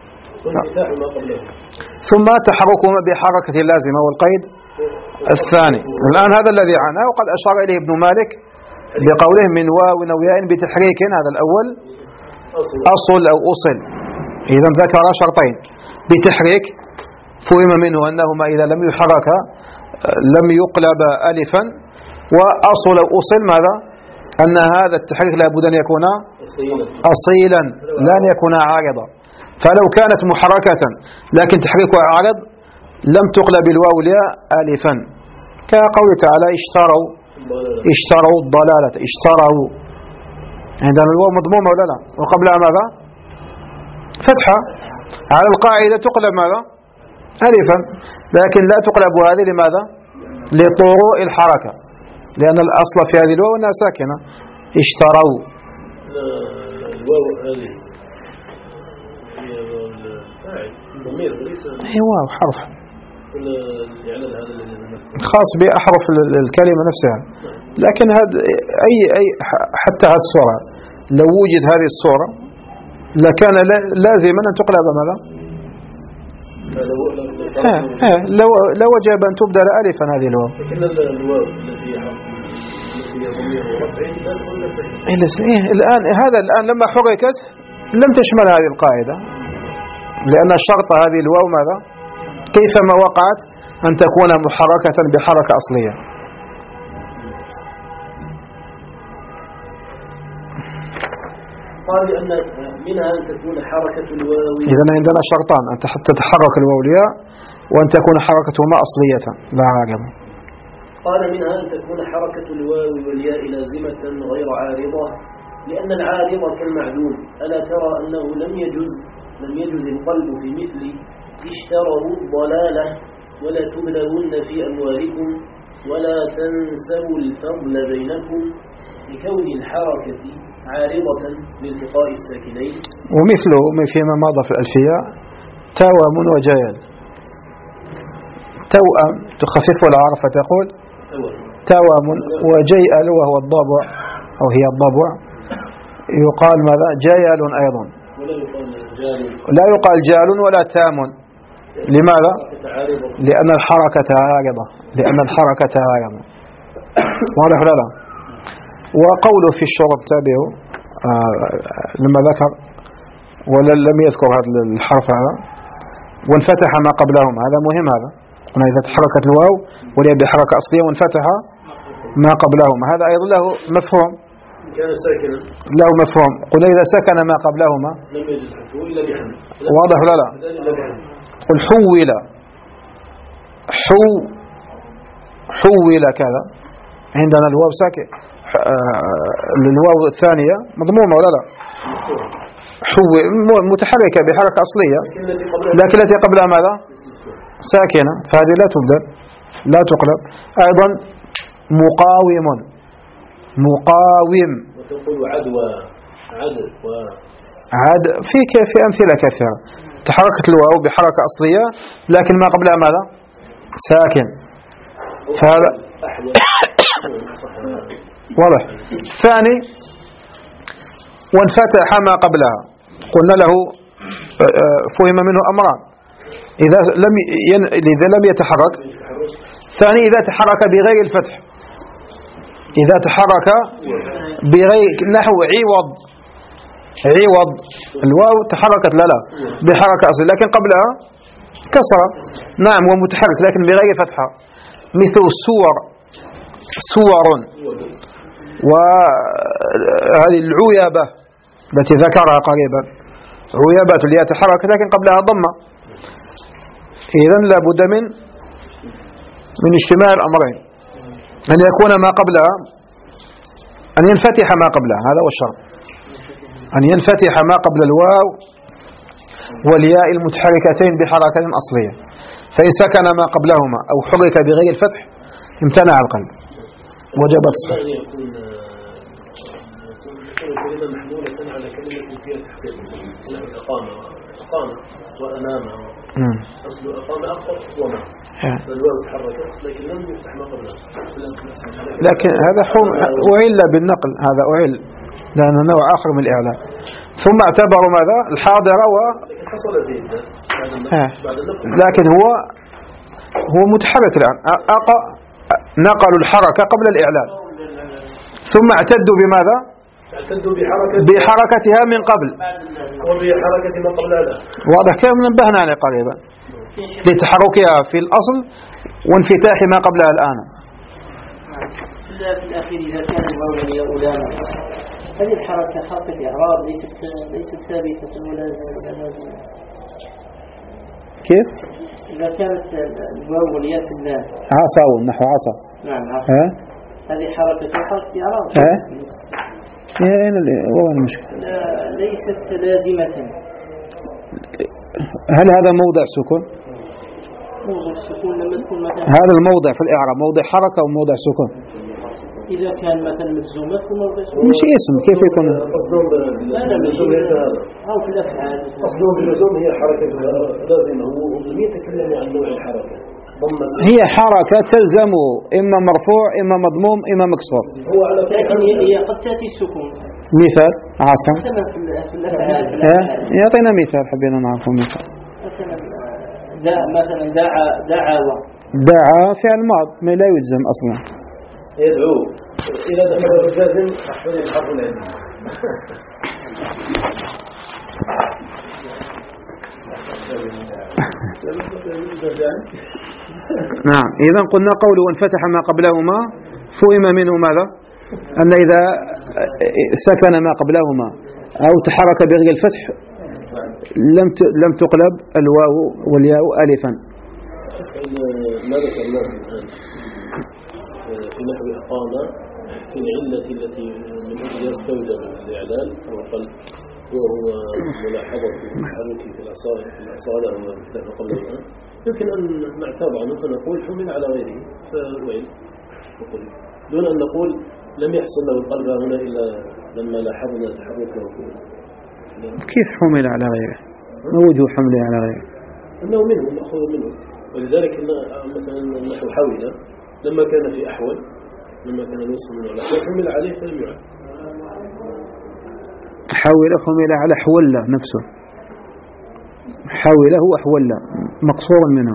ثم تحركهما بحركة لازمة والقيد الثاني. الآن هذا الذي عناه وقد أشار إليه ابن مالك بقوله من واو أو ياء بتحريك، هذا الأول أصل أو أصل. إذا ذكر شرطين بتحريك، فهم منه أنهما إذا لم يحرك لم يقلب ألفا، وأصل أو أصل ماذا؟ أن هذا التحريك لابد أن يكون أصيلا لا أن يكون عارضا، فلو كانت محركة لكن تحريكها عارض لم تقلب الواو الياء ألفا، كقول تعالى اشتروا اشتروا الضلالة اشتروا، عندنا الواو مضمومة ولا لا؟ وقبلها ماذا؟ فتحة. على القاعدة تقلب ماذا؟ ألفا، لكن لا تقلب هذه لماذا؟ لطروء الحركة، لأن الأصل في هذه الواو أنها ساكنة اشتروا. الواو هذه هي الفاعل ضمير وليس هي واو حرف الإعلان هذا خاص بأحرف الكلمة نفسها، لكن هذا أي أي حتى هذه الصورة لو وجد هذه الصورة لكان لازما أن تقلب ماذا؟ لو لو وجب أن تبدل ألفا هذه الواو. لكن الواو التي هي ضمير ورفع إيه الآن هذا الآن لما حركت لم تشمل هذه القاعدة، لأن الشرط هذه الواو ماذا؟ كيفما وقعت أن تكون محركة بحركة أصلية. قال لأن منها أن تكون حركة الواو. إذا عندنا شرطان: أن تتحرك الواو والياء، وأن تكون حركتهما أصلية لا عارضة. قال منها أن تكون حركة الواو والياء لازمة غير عارضة، لأن العارضة كالمعدوم. ألا ترى أنه لم يجز لم يجز القلب في مثل اشتروا ضلالة ولا تبلغن في أموالكم ولا تنسوا الفضل بينكم، لكون الحركة عارضة لالتقاء الساكنين. ومثله فيما مضى في الألفية: توأم وجيل. توأم تخفف العرف فتقول توأم، وجيل وهو الضبع أو هي الضبع يقال ماذا؟ جيل أيضا. لا يقال جال ولا تام. لماذا؟ لأن الحركة عارضة لأن الحركة عارضة واضح ولا لا؟ وقوله في الشرط تابعه آه لما ذكر ولا لم يذكر هذا الحرف هذا وانفتح ما قبلهم، هذا مهم. هذا هنا إذا تحركت الواو ولي بحركة أصلية وانفتح ما قبلهم، هذا أيضا له مفهوم. كان ساكنا له مفهوم. قل إذا سكن ما قبلهما لم يجز حذفه إلا بحمد. واضح ولا لا؟ قل حول حو حول كذا، عندنا الواو ساكن الواو الثانية مضمومة ولا لا؟ حول متحركة بحركة أصلية، لكن التي قبلها ماذا؟ ساكنة، فهذه لا تبدل لا تقلب. أيضا مقاوم مقاوم وتقول عدوى عد و عد في في أمثلة كثيرة. تحركت الواو بحركة أصلية لكن ما قبلها ماذا؟ ساكن، فهذا واضح. ثاني وانفتح ما قبلها، قلنا له فهم منه أمران: إذا لم ين... إذا لم يتحرك. ثاني إذا تحرك بغير الفتح، إذا تحرك بغير نحو عوض عوض الواو تحركت لا لا بحركة أصلية لكن قبلها كسرة، نعم ومتحرك لكن بغير فتحة، مثل سور سور، وهذه العيابة التي ذكرها قريبا، عيابة اللي تحرك لكن قبلها ضمة. إذن لا بد من من اجتماع الأمرين: أن يكون ما قبلها أن ينفتح ما قبلها، هذا هو الشرط، أن ينفتح ما قبل الواو والياء المتحركتين بحركة أصلية. فإن سكن ما قبلهما أو حرك بغير الفتح امتنع القلب وجبت الصلاة. يكون كلمة محمولة على كلمة فيها تحقيق، أقامة أقامة وأنام، أصل أقامة أقوى وما فالواو تحركت لكن لم يفتح ما قبلها. لكن هذا أعل بالنقل، هذا أعل لأن نوع آخر من الإعلان. ثم اعتبروا ماذا؟ الحاضرة و لكن هو هو متحرك الآن، نقلوا الحركة قبل الإعلان ثم اعتدوا بماذا؟ اعتدوا بحركة بحركتها من قبل وبحركة ما قبلها. واضح كيف نبهنا عليه قريبا لتحركها في الأصل وانفتاح ما قبلها الآن. في الأخير إذا كان الواو يؤولان هذه الحركة حركة إعراب ليست ليست ثابتة ولا لازمة. كيف؟ إذا كانت الواو والياء في اللام عصا نحو عصا، نعم عصا، ها هذه حركة حركة إعراب. ها أين وين المشكلة؟ ليست لازمة. هل هذا موضع سكون؟ موضع السكون لما تكون مثلا هذا الموضع في الإعراب موضع حركة أو موضع سكون؟ إذا كان مثلا مجزومة في موضع سكون. مش اسم كيف يكون؟ قصدهم باللزوم ليس هذا، أو في الأفعال. قصدهم باللزوم هي حركة لازمة، ولم يتكلم عن نوع الحركة. هي حركة تلزم إما مرفوع إما مضموم إما مكسور. هو على لكن هي قد تأتي السكون. مثال عاصم مثلا في الأفعال. يعطينا مثال حبينا نعرفه مثال. مثلا دع مثلا دعا دعوة. دعا فعل ماض ما لا يجزم أصلا. يدعو إذا دخل الجازم أحسن الحرف العلمي. نعم. إذا قلنا قوله وانفتح ما قبلهما فهم منه ماذا؟ أن إذا سكن ما قبلهما أو تحرك بغير الفتح لم لم تقلب الواو والياء ألفا. ما ذكرناه الآن في نحو أقام في العلة التي من أجلها استوجب الإعلال أو القلب وهو ملاحظة التحرك في الأصالة وما قبلها، يمكن أن نعتاب عنه فنقول حمل على غيره فويل دون أن نقول لم يحصل له القلب هنا إلا لما لاحظنا تحركه. كيف حمل على غيره؟ ما وجه حمله على غيره؟ أنه منه مأخوذ منه، ولذلك مثلا نحو حاولة لما كان في أحول لما كان الوصف منه على أحول حمل عليه فلم يعد. حاولة حمل على حولة نفسه، حاولة هو حولة مقصور منه.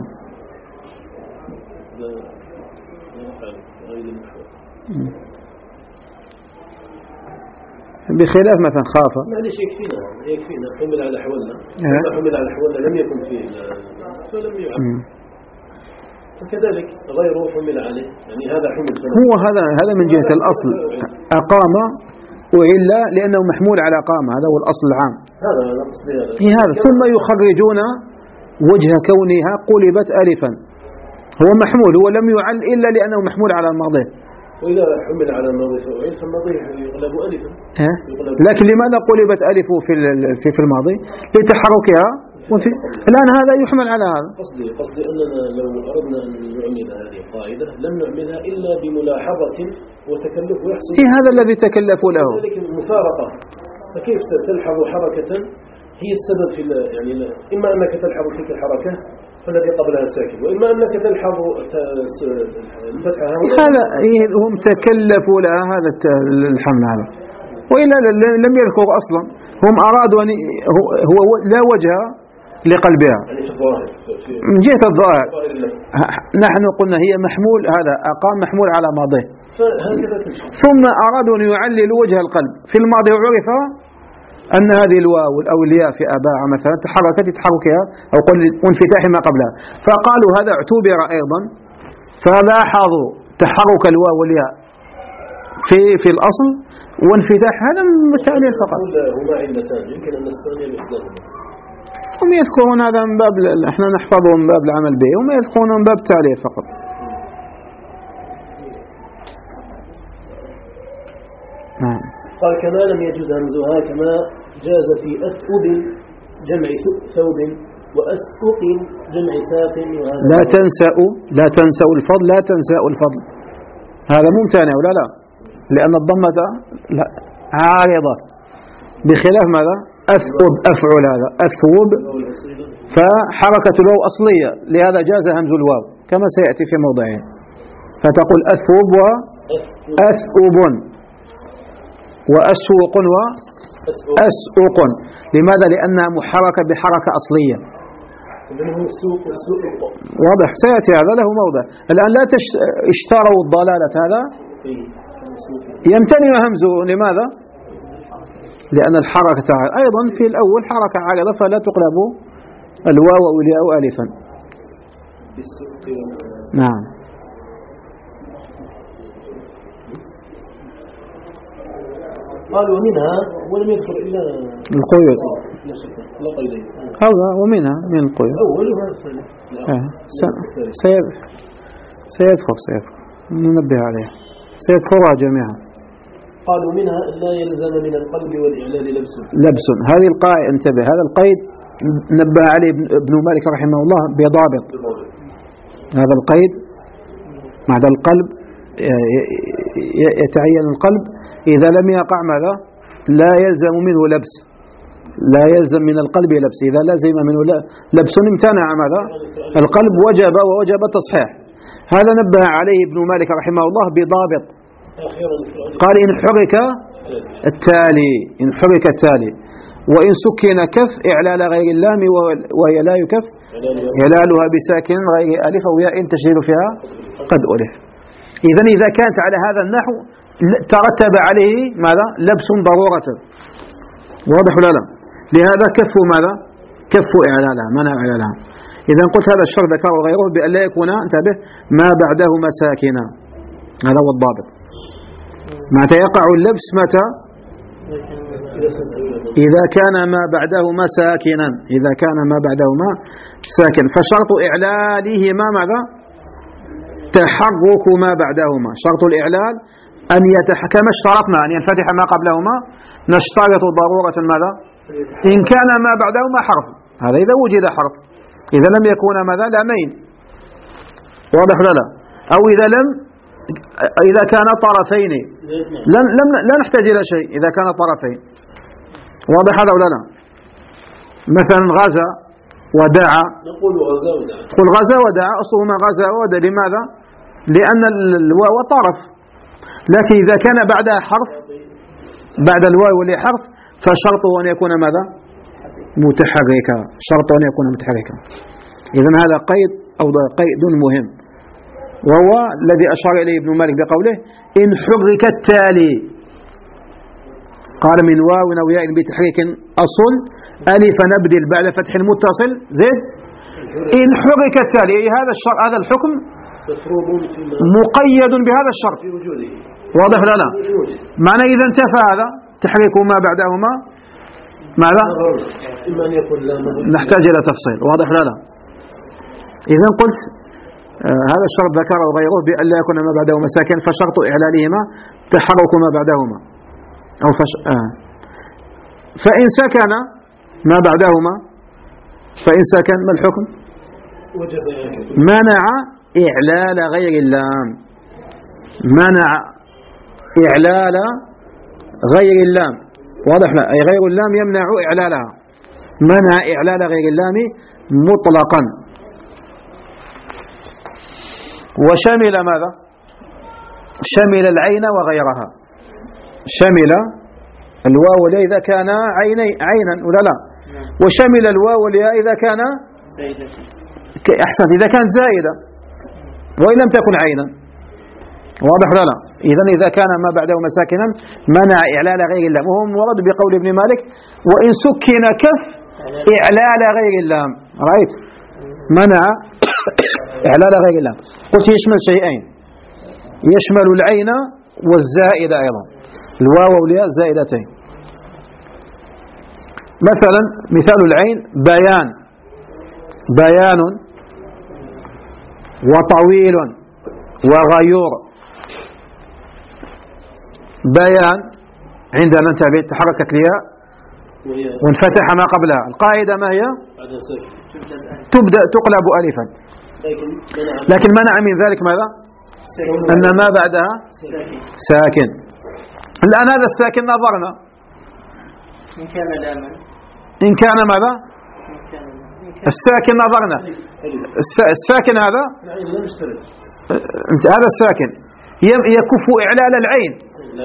بخلاف مثلا خاف. معلش يكفينا يكفينا حمل على حولنا، لما حمل على حولنا لم يكن فيه فلم يعد. فكذلك غيره حمل عليه، يعني هذا حمل هو هذا هذا من جهة الأصل أقام وإلا لأنه محمول على قامة، هذا هو الأصل العام. هذا أنا قصدي هذا. هذا ثم يخرجون وجه كونها قلبت ألفا، هو محمول، هو لم يعل إلا لأنه محمول على الماضي. وإذا حمل على الماضي فأعيد فالماضي يغلب ألفا. لكن لماذا قلبت ألف في في في الماضي؟ لتحركها. وفي الآن هذا يحمل على هذا. قصدي قصدي أننا لو أردنا أن نعمل هذه القاعدة لم نعملها إلا بملاحظة وتكلف ويحصل. إيه هذا الذي تكلفوا له. ذلك مفارقة، فكيف تلحظ حركة هي السبب في يعني إما أنك تلحظ تلك الحركة فالذي قبلها ساكن، وإما أنك تلحظ الفتحة هذا هم تكلفوا لها هذا الحمل هذا، وإلا لم يذكر أصلا. هم أرادوا أن هو لا وجه لقلبها من جهة الظاهر. نحن قلنا هي محمول، هذا أقام محمول على ماضيه، ثم أرادوا أن يعللوا وجه القلب في الماضي، وعرف أن هذه الواو أو الياء في أباع مثلا تحركت تحركها أو قل وانفتاح ما قبلها، فقالوا هذا اعتبر أيضا، فلاحظوا تحرك الواو والياء في في الأصل وانفتاح، هذا من التعليل فقط. هما علتان يمكن أن الثانية يحدث. هم يذكرون هذا من باب احنا نحفظه من باب العمل به، هم يذكرون من باب التعليل فقط. نعم. قال كما لم يجوز همزها كما جاز في أثقب جمع ثوب وأسقق جمع ساق. لا تنسأوا لا تنسأوا الفضل لا تنسأوا الفضل، هذا ممتنع ولا لا؟ لأن الضمة لا عارضة، بخلاف ماذا؟ أثقب أفعل، هذا أثوب فحركة الواو أصلية، لهذا جاز همز الواو كما سيأتي في موضعه، فتقول أثوب وأثوب وأسوق وأسوق. لماذا؟ لأنها محركة بحركة أصلية. واضح، سيأتي هذا له موضع. الآن لا اشتروا الضلالة، هذا يمتنع همزه. لماذا؟ لأن الحركة أيضا في الأول حركة عارضة فلا تقلب الواو أو الياء ألفا. نعم. قالوا ومنها ولم يذكر إلا القيود. لا قيدين. هذا ومنها من القيود. أولها الثاني. سيذكر سيذكر سيذكر ننبه عليه، سيذكرها جميعا. قالوا منها لا يلزم من القلب والإعلال لبس. لبس، هذه القاعدة انتبه، هذا القيد نبه عليه ابن مالك رحمه الله بضابط. هذا القيد مع القلب يتعين القلب إذا لم يقع ماذا؟ لا يلزم منه لبس، لا يلزم من القلب لبس. إذا لازم منه لبس امتنع ماذا؟ القلب وجب ووجب التصحيح. هذا نبه عليه ابن مالك رحمه الله بضابط، قال إن حرك التالي، إن حرك التالي وإن سكن كف إعلال غير اللام وهي لا يكف إعلالها بساكن غير ألف أو ياء تشديد فيها قد ألف. إذن إذا كانت على هذا النحو ترتب عليه ماذا؟ لبس ضرورة. واضح ولا لا؟ لهذا كفوا ماذا؟ كفوا إعلالها، منع إعلالها. إذا قلت هذا الشرط ذكره غيره بأن لا يكون انتبه ما بعده مساكنا، هذا هو الضابط. متى يقع اللبس؟ متى؟ إذا كان ما بعدهما ساكنا، إذا كان ما بعدهما ساكن. فشرط إعلالهما ماذا؟ تحرك ما بعدهما. شرط الإعلال أن يتحكم، اشترطنا أن ينفتح ما قبلهما، نشترط ضرورة ماذا؟ إن كان ما بعدهما حرف، هذا إذا وجد حرف. إذا لم يكون ماذا؟ لامين. واضح لا لا؟ أو إذا لم إذا كان طرفين لم لم لا نحتاج إلى شيء. إذا كان طرفين واضح هذا ولا لا؟ مثلا غزا ودعا، نقول غزا ودعا، قل غزا ودعا أصلهما غزا ودعا. لماذا؟ لأن الواو طرف، لكن إذا كان بعدها حرف، بعد الواو اللي حرف، فشرطه أن يكون ماذا؟ متحركا. شرط أن يكون متحركا. إذن هذا قيد أو قيد مهم، وهو الذي أشار إليه ابن مالك بقوله إن حرك التالي، قال من واو أو ياء بتحريك أصل ألفا نبدل بعد فتح متصل زد إن حرك التالي. هذا الشرط، هذا الحكم مقيد بهذا الشرط. واضح لا لا؟ معنى إذا انتفى هذا تحريك ما بعدهما ماذا؟ نحتاج إلى تفصيل. واضح لا لا؟ إذا قلت آه هذا الشرط ذكره غيره بأن لا يكون ما بعدهما ساكن، فشرط إعلالهما تحرك ما بعدهما أو فش... آه. فإن سكن ما بعدهما، فإن سكن ما الحكم؟ منع إعلال غير اللام، منع إعلال غير اللام. واضح لا؟ أي غير اللام يمنع إعلالها، منع إعلال غير اللام مطلقا. وشمل ماذا؟ شمل العين وغيرها. شمل الواو والياء إذا كان عيني عينا ولا لا؟ وشمل الواو والياء إذا كان أحسن، إذا كانت زائدة وإن لم تكن عينا. واضح لا لا؟ إذن إذا كان ما بعده مساكنا منع إعلال غير اللام، وهو مراد بقول ابن مالك وإن سكن كف إعلال غير اللام. رأيت؟ منع إعلال غير اللام. قلت يشمل شيئين، يشمل العين والزائدة أيضا، الواو والياء زائدتين. مثلا مثال العين بيان، بيان وطويل وغيور. بيان عندنا انتبه تحركت الياء وانفتح ما قبلها، القاعدة ما هي؟ تبدأ تقلب ألفا، لكن منع من ذلك ماذا؟ أن ما بعدها ساكن. الآن هذا الساكن نظرنا إن كان لاما، إن كان ماذا؟ الساكن نظرنا الساكن هذا انت هذا الساكن يكف إعلال العين،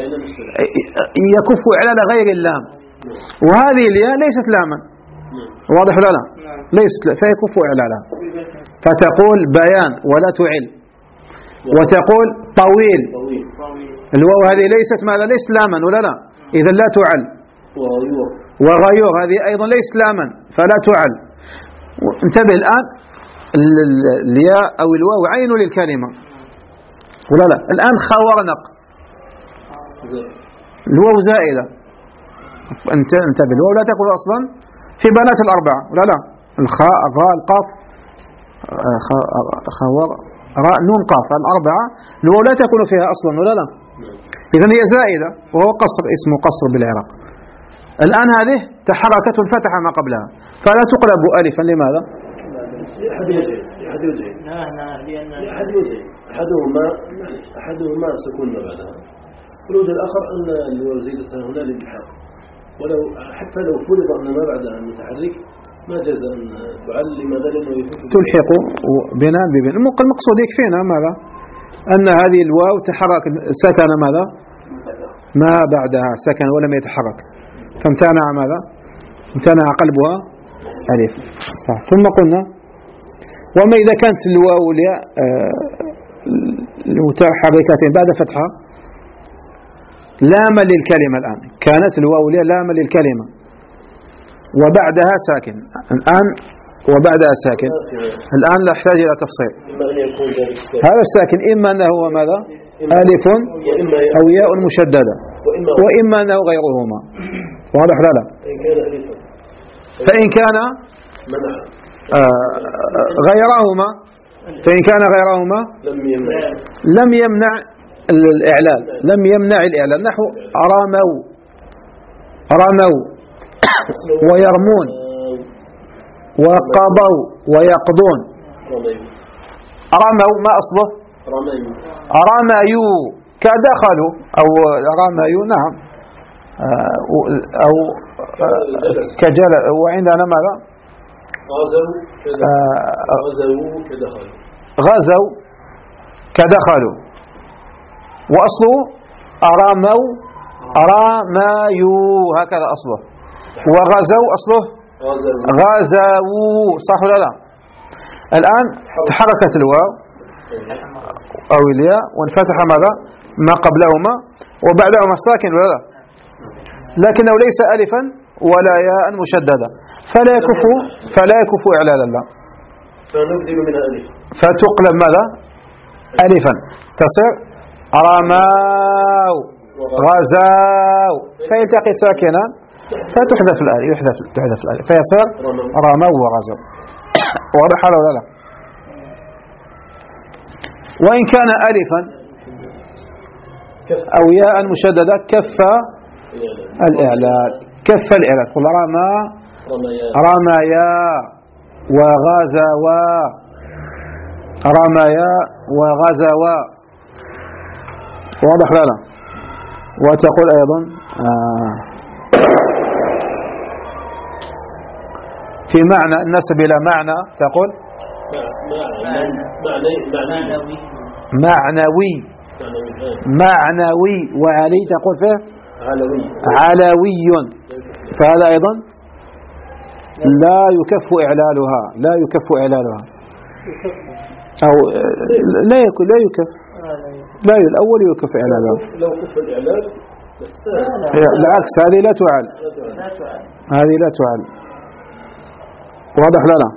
يكف إعلال غير اللام، وهذه الياء ليست لاما. واضح ولا لا؟ ليست، فيكف إعلالها. فتقول بيان ولا تعل، وتقول طويل، الواو هذه ليست ماذا؟ ليست لاما ولا لا؟ إذا لا تعل. وغيور هذه أيضا ليست لاما فلا تعل. انتبه الآن، الياء أو الواو عين للكلمة ولا لا؟ الآن خاورنق الواو زائدة، انت انتبه الواو لا تقول أصلا في بنات الأربعة ولا لا؟ الخاء الراء القاف خاور راء نون قاف الأربعة الواو لا تكون فيها أصلا ولا لا؟ إذن هي زائدة، وهو قصر، اسمه قصر بالعراق. الآن هذه تحركت الفتح ما قبلها فلا تقلب ألفا. لماذا؟ أحد وجهين، أحد وجهين، أحدهما أحدهما سكون ما بعدها، والوجه الآخر أن الواو زيادة هنا للإلحاق، ولو حتى لو فرض أن ما بعدها متحرك ما جاز أن تعلم. لماذا؟ لأنه تلحق بنا ببن. المقصود يكفينا ماذا؟ أن هذه الواو تحرك سكن ماذا؟ ما بعدها سكن ولم يتحرك، فامتنع ماذا؟ امتنع قلبها ألف. ثم قلنا وما إذا كانت الواو والياء متحركتين بعد فتحها لاما للكلمة. الآن كانت الواو والياء لاما للكلمة وبعدها ساكن، الآن وبعدها ساكن، الآن لا يحتاج إلى تفصيل. هذا الساكن إما أنه هو ماذا؟ ألف أو ياء مشددة وإما أو غيرهما. واضح لا لا؟ فإن كان آه غيرهما فإن كان غيرهما لم يمنع الإعلال لم يمنع الإعلال. نحو رموا رموا ويرمون وقضوا ويقضون. رموا ما أصله؟ رميوا كدخلوا أو رميوا نعم أو كجل. وعندنا ماذا؟ غزوا كدخلوا غزوا كدخلوا وأصله رموا رميوا هكذا أصله. وغزوا أصله غزوا صح ولا لا؟ الآن تحركت الواو أو الياء وانفتح ماذا ما قبلهما وبعدهما ساكن ولا لا؟ لكنه ليس ألفا ولا ياء مشددة فلا يكف فلا يكف إعلالا لا. فنبدل منها ألف فتقلب ماذا ألفا تصير رماو غزاو فيلتقي ساكنا فتحذف الألف يحذف تحذف الألف فيصير رموا وغزوا. واضح ولا لا؟ وإن كان ألفا أو ياء مشددة كف الإعلال كف الإعلال. قل رمى رميا وغزوا رميا وغزوا. واضح لا لا؟ وتقول أيضا آه في معنى النسب إلى معنى تقول معنوي معنوي وعلي تقول فيه علوي علوي. فهذا أيضا لا يكف إعلالها لا يكف إعلالها أو لا يكف لا يكف لا الأول يكف إعلالها. لو كف الإعلال العكس هذه لا تعل هذه لا تعل. واضح لنا؟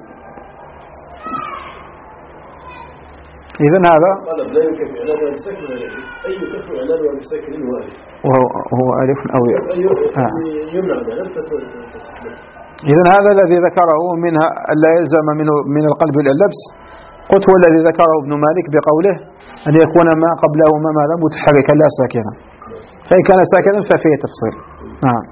إذن هذا لا يكف إعلالها بسكن أي يكف إعلالها بسكن وهو هو ألف أو ياء يمنع. إذن هذا الذي ذكره منها ألا يلزم منه من القلب إلا اللبس. قلت هو الذي ذكره ابن مالك بقوله أن يكون ما قبله ما ماذا متحركا لا ساكنا. فإن كان ساكنا ففيه تفصيل. نعم.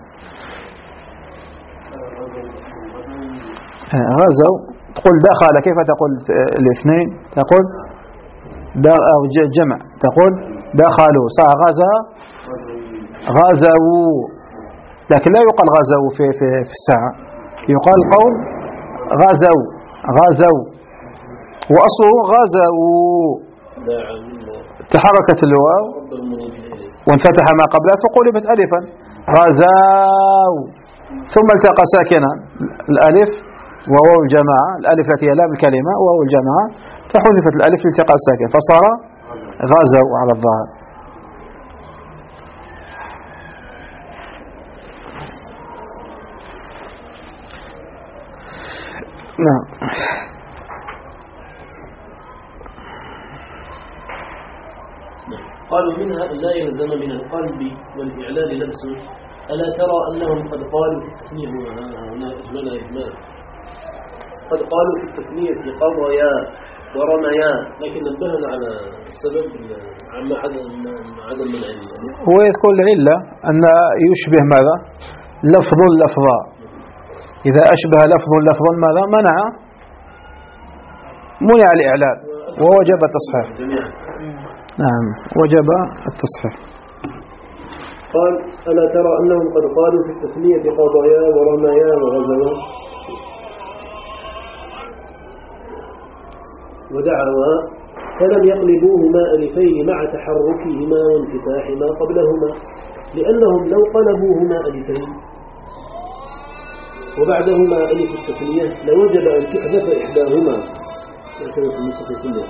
غزوا تقول دخل كيف تقول الاثنين تقول أو جمع تقول دخلوا صح غزا غزوا لكن لا يقال غزوا في في في الساعة يقال قول غزوا غزوا وأصله غزوا. تحركت الواو وانفتح ما قبلها فقلبت ألفا غزاو ثم التقى ساكنا الألف وواو الجماعة الألف التي هي لام الكلمة وواو الجماعة فحذفت الألف لالتقاء الساكن فصار غزوا على الظاهر. نعم. قالوا منها أن لا يلزم من القلب والإعلان لبسه. ألا ترى أنهم قد قالوا في التثنية هنا إجمال إجمال قد قالوا في التثنية قضيا ورميا لكن نبهنا على السبب عما عدم عدم من العلم. هو يذكر العلة أن يشبه ماذا لفظ لفظا. إذا أشبه لفظ لفظا ماذا منع منع الإعلان ووجب التصحيح. نعم وجب التصحيح. قال ألا ترى أنهم قد قالوا في التثنية قضايا ورميا وغزوا ودعوا فلم يقلبوهما ألفين مع تحركهما وانفتاح ما قبلهما لأنهم لو قلبوهما ألفين وبعدهما ألف التثنية لوجب أن تحذف إحداهما وكذا في النسخ كله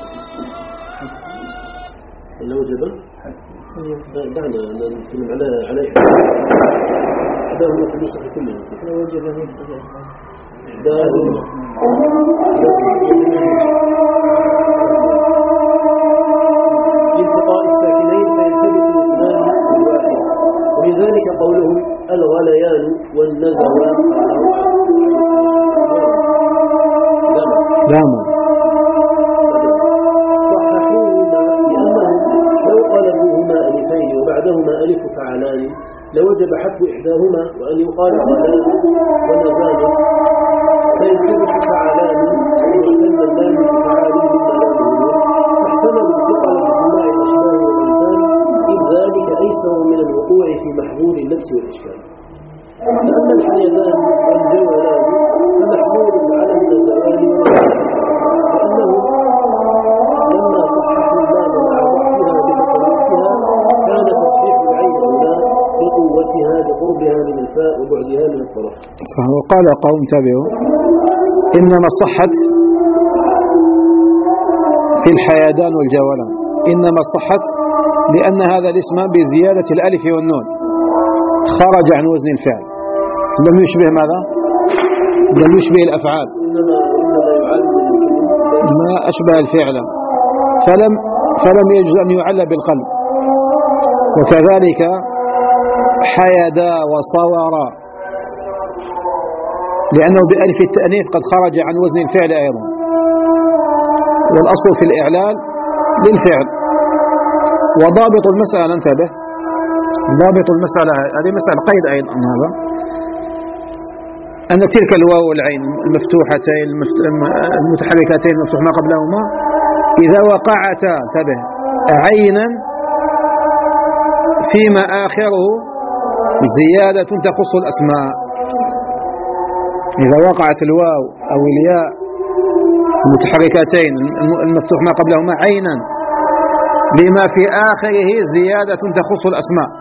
لوجب دعنا نتكلم على على إحداهما في النسخ كله لوجب أن إحداهما لالتقاء الساكنين الغليان والنزوان لاما صححوهما لأنهم لو قلبوهما ألفين وبعدهما ألف فعلان لوجب حذف إحداهما وأن يقال غلان ونزان فيصبح فعلان ويثنى اللام بفعال مما لامه فاحتملوا الثقل بجماع الأشباه والألفان إذ ذلك أيسر من الوقوع في محظور اللبس والإشكال. فأما الحيدان والجولان فمحمول على النزوان لأنه لما صححوا اللام مع ضعفها بتقريبها كان تصحيح العين أولى بقوتها بقربها من الفاء وبعدها من الطرف. صح. وقال قوم تابعوا إنما صحت في الحيدان والجولان إنما صحت لأن هذا الاسم بزيادة الألف والنون خرج عن وزن الفعل لم يشبه ماذا؟ لم يشبه الأفعال ما أشبه الفعل فلم فلم يجوز أن يعلى بالقلب. وكذلك حيدا وصورا لأنه بألف التأنيث قد خرج عن وزن الفعل أيضا والأصل في الإعلال للفعل. وضابط المسألة انتبه ضابط المسألة هذه مسألة قيد أيضا هذا أن تلك الواو والعين المفتوحتين المتحركتين المفتوح ما قبلهما إذا وقعتا انتبه عينا فيما آخره زيادة تخص الأسماء. إذا وقعت الواو أو الياء المتحركتين المفتوح ما قبلهما عينا لما في آخره زيادة تخص الأسماء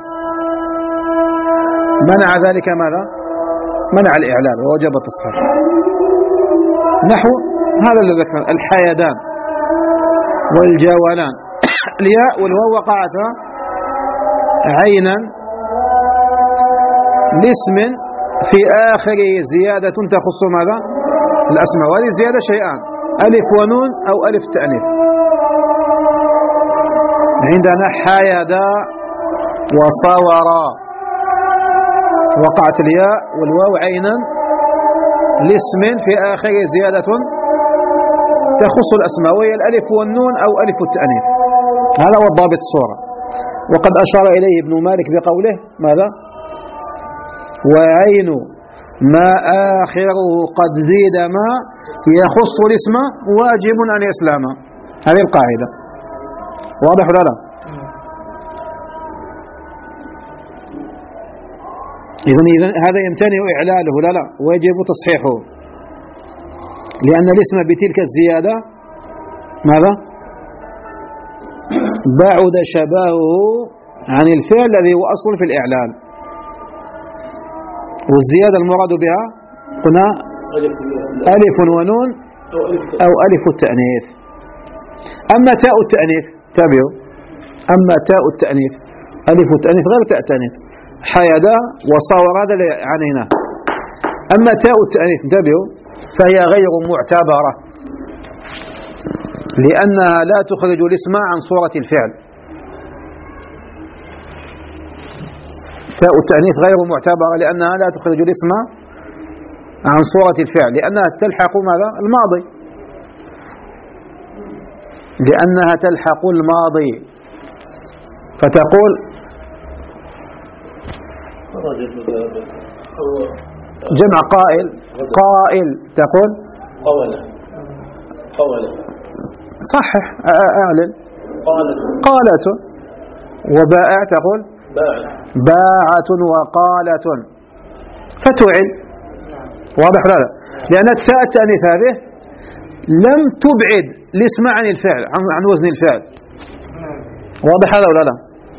منع ذلك ماذا؟ منع الإعلال ووجب التصحيح. نحو هذا الذي ذكر الحيدان والجولان الياء والواو وقعتا عينا لاسم في آخره زيادة تخص ماذا؟ الأسماء. وهذه زيادة شيئان ألف ونون أو ألف تأنيث. عندنا حيدا وصورا وقعت الياء والواو عينا لاسم في آخره زيادة تخص الأسماء وهي الألف والنون أو ألف التأنيث. هذا هو الضابط الصورة. وقد أشار إليه ابن مالك بقوله ماذا؟ وعين ما آخره قد زيد ما يخص الاسم واجب أن يسلم. هذه القاعدة واضح ولا لا؟ إذن هذا يمتنع إعلاله لا لا ويجب تصحيحه لأن الاسم بتلك الزيادة ماذا؟ بعد شباهه عن الفعل الذي هو أصل في الإعلال. والزيادة المراد بها قلنا ألف ونون أو ألف التأنيث. أما تاء التأنيث تابعوا أما تاء التأنيث ألف التأنيث غير تاء التأنيث حيدا وصور هذا اللي عنيناه. أما تاء التأنيث تابعوا فهي غير معتبرة لأنها لا تخرج الاسم عن صورة الفعل. تاء التأنيث غير معتبرة لأنها لا تخرج الاسم عن صورة الفعل لأنها تلحق ماذا؟ الماضي لأنها تلحق الماضي فتقول جمع قائل قائل تقول قولة قولة صحح أعلن قالت قالت وبائع تقول باعت باعة وقالة فتعل واضح لا لا لأن التاء التأنيث هذه لم تبعد الاسم عن الفعل عن وزن الفعل واضح هذا ولا لا؟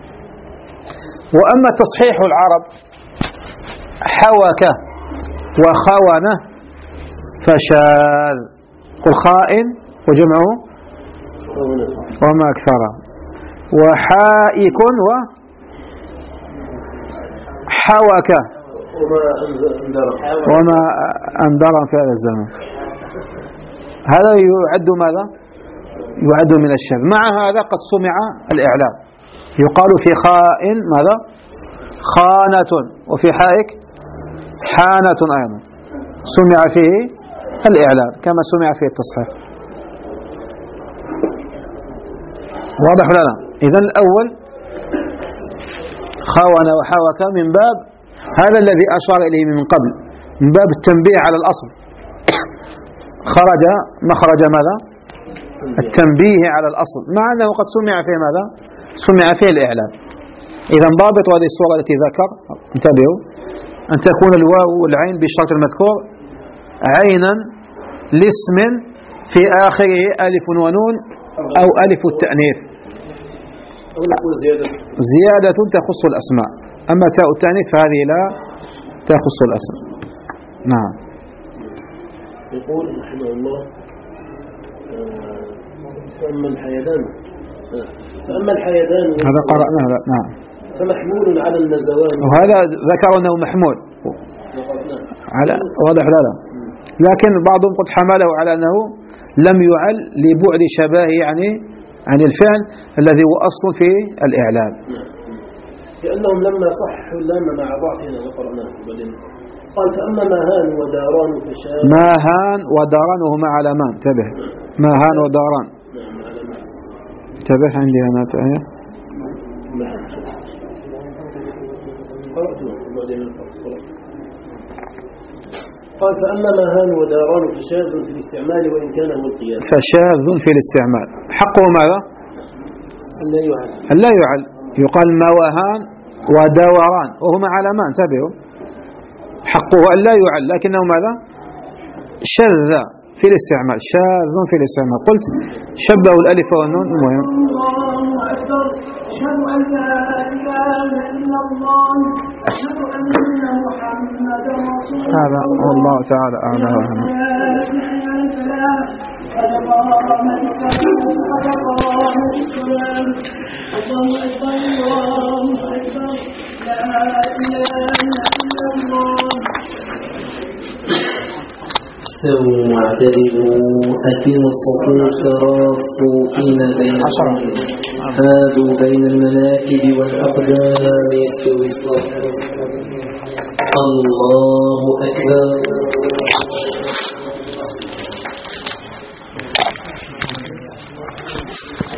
وأما تصحيح العرب حوك وخونة فشاذ قل خائن وجمعه وما أكثره وحائك وحوك وما أنذر في هذا الزمن. هذا يعد ماذا؟ يعد من الشاذ. مع هذا قد سمع الإعلام يقال في خائن ماذا؟ خانة، وفي حائك حانة أيضا، سمع فيه الإعلان كما سمع فيه التصحيح. واضح ولا لا؟ إذن الأول خون وحاوك من باب هذا الذي أشار إليه من قبل، من باب التنبيه على الأصل، خرج مخرج ماذا؟ التنبيه على الأصل، مع أنه قد سمع فيه ماذا؟ سمع فيه الإعلان. إذا ضابط هذه الصورة التي ذكر، انتبهوا، أن تكون الواو والعين بالشرط المذكور عينا لاسم في آخره ألف ونون أو ألف التأنيث، زيادة تخص الأسماء، أما تاء التأنيث فهذه لا تخص الأسماء. نعم. يقول رحمه الله فأما الحيدان فأما الحيدان هذا قرأنا هذا. نعم. فمحمول على النزوان، وهذا ذكر أنه محمول على واضح لا لا، لكن بعضهم قد حمله على أنه لم يعل لبعد شبهه يعني عن الفعل الذي هو أصل في الإعلان، لأنهم لما صحوا اللام مع ضعفنا وقرأناه بعدين قال فأما ماهان وداران فشاء. ماهان وداران وهما علمان، انتبه، ماهان وداران، انتبه عندي هنا آية. قال فأما ماهان وداران فشاذ في الاستعمال وإن كان هو القياس. فشاذ في الاستعمال، حقه ماذا؟ لا يعل، لا يعل، يقال مواهان ودوران وهما علمان، انتبهوا، حقه أن لا يعل، لكنه ماذا؟ شذ في الاستعمال، شاذ في الاستعمال. قلت شبه الألف والنون. المهم أشهد أن لا إله إلا الله أشهد أن محمدا رسول الله. هذا والله تعالى أعلم وأعلم. استووا واعتدلوا أتموا الصفوف تراصوا فيما بينكم حاذوا بين المناكب والأقدام يستوي الصف. الله أكبر.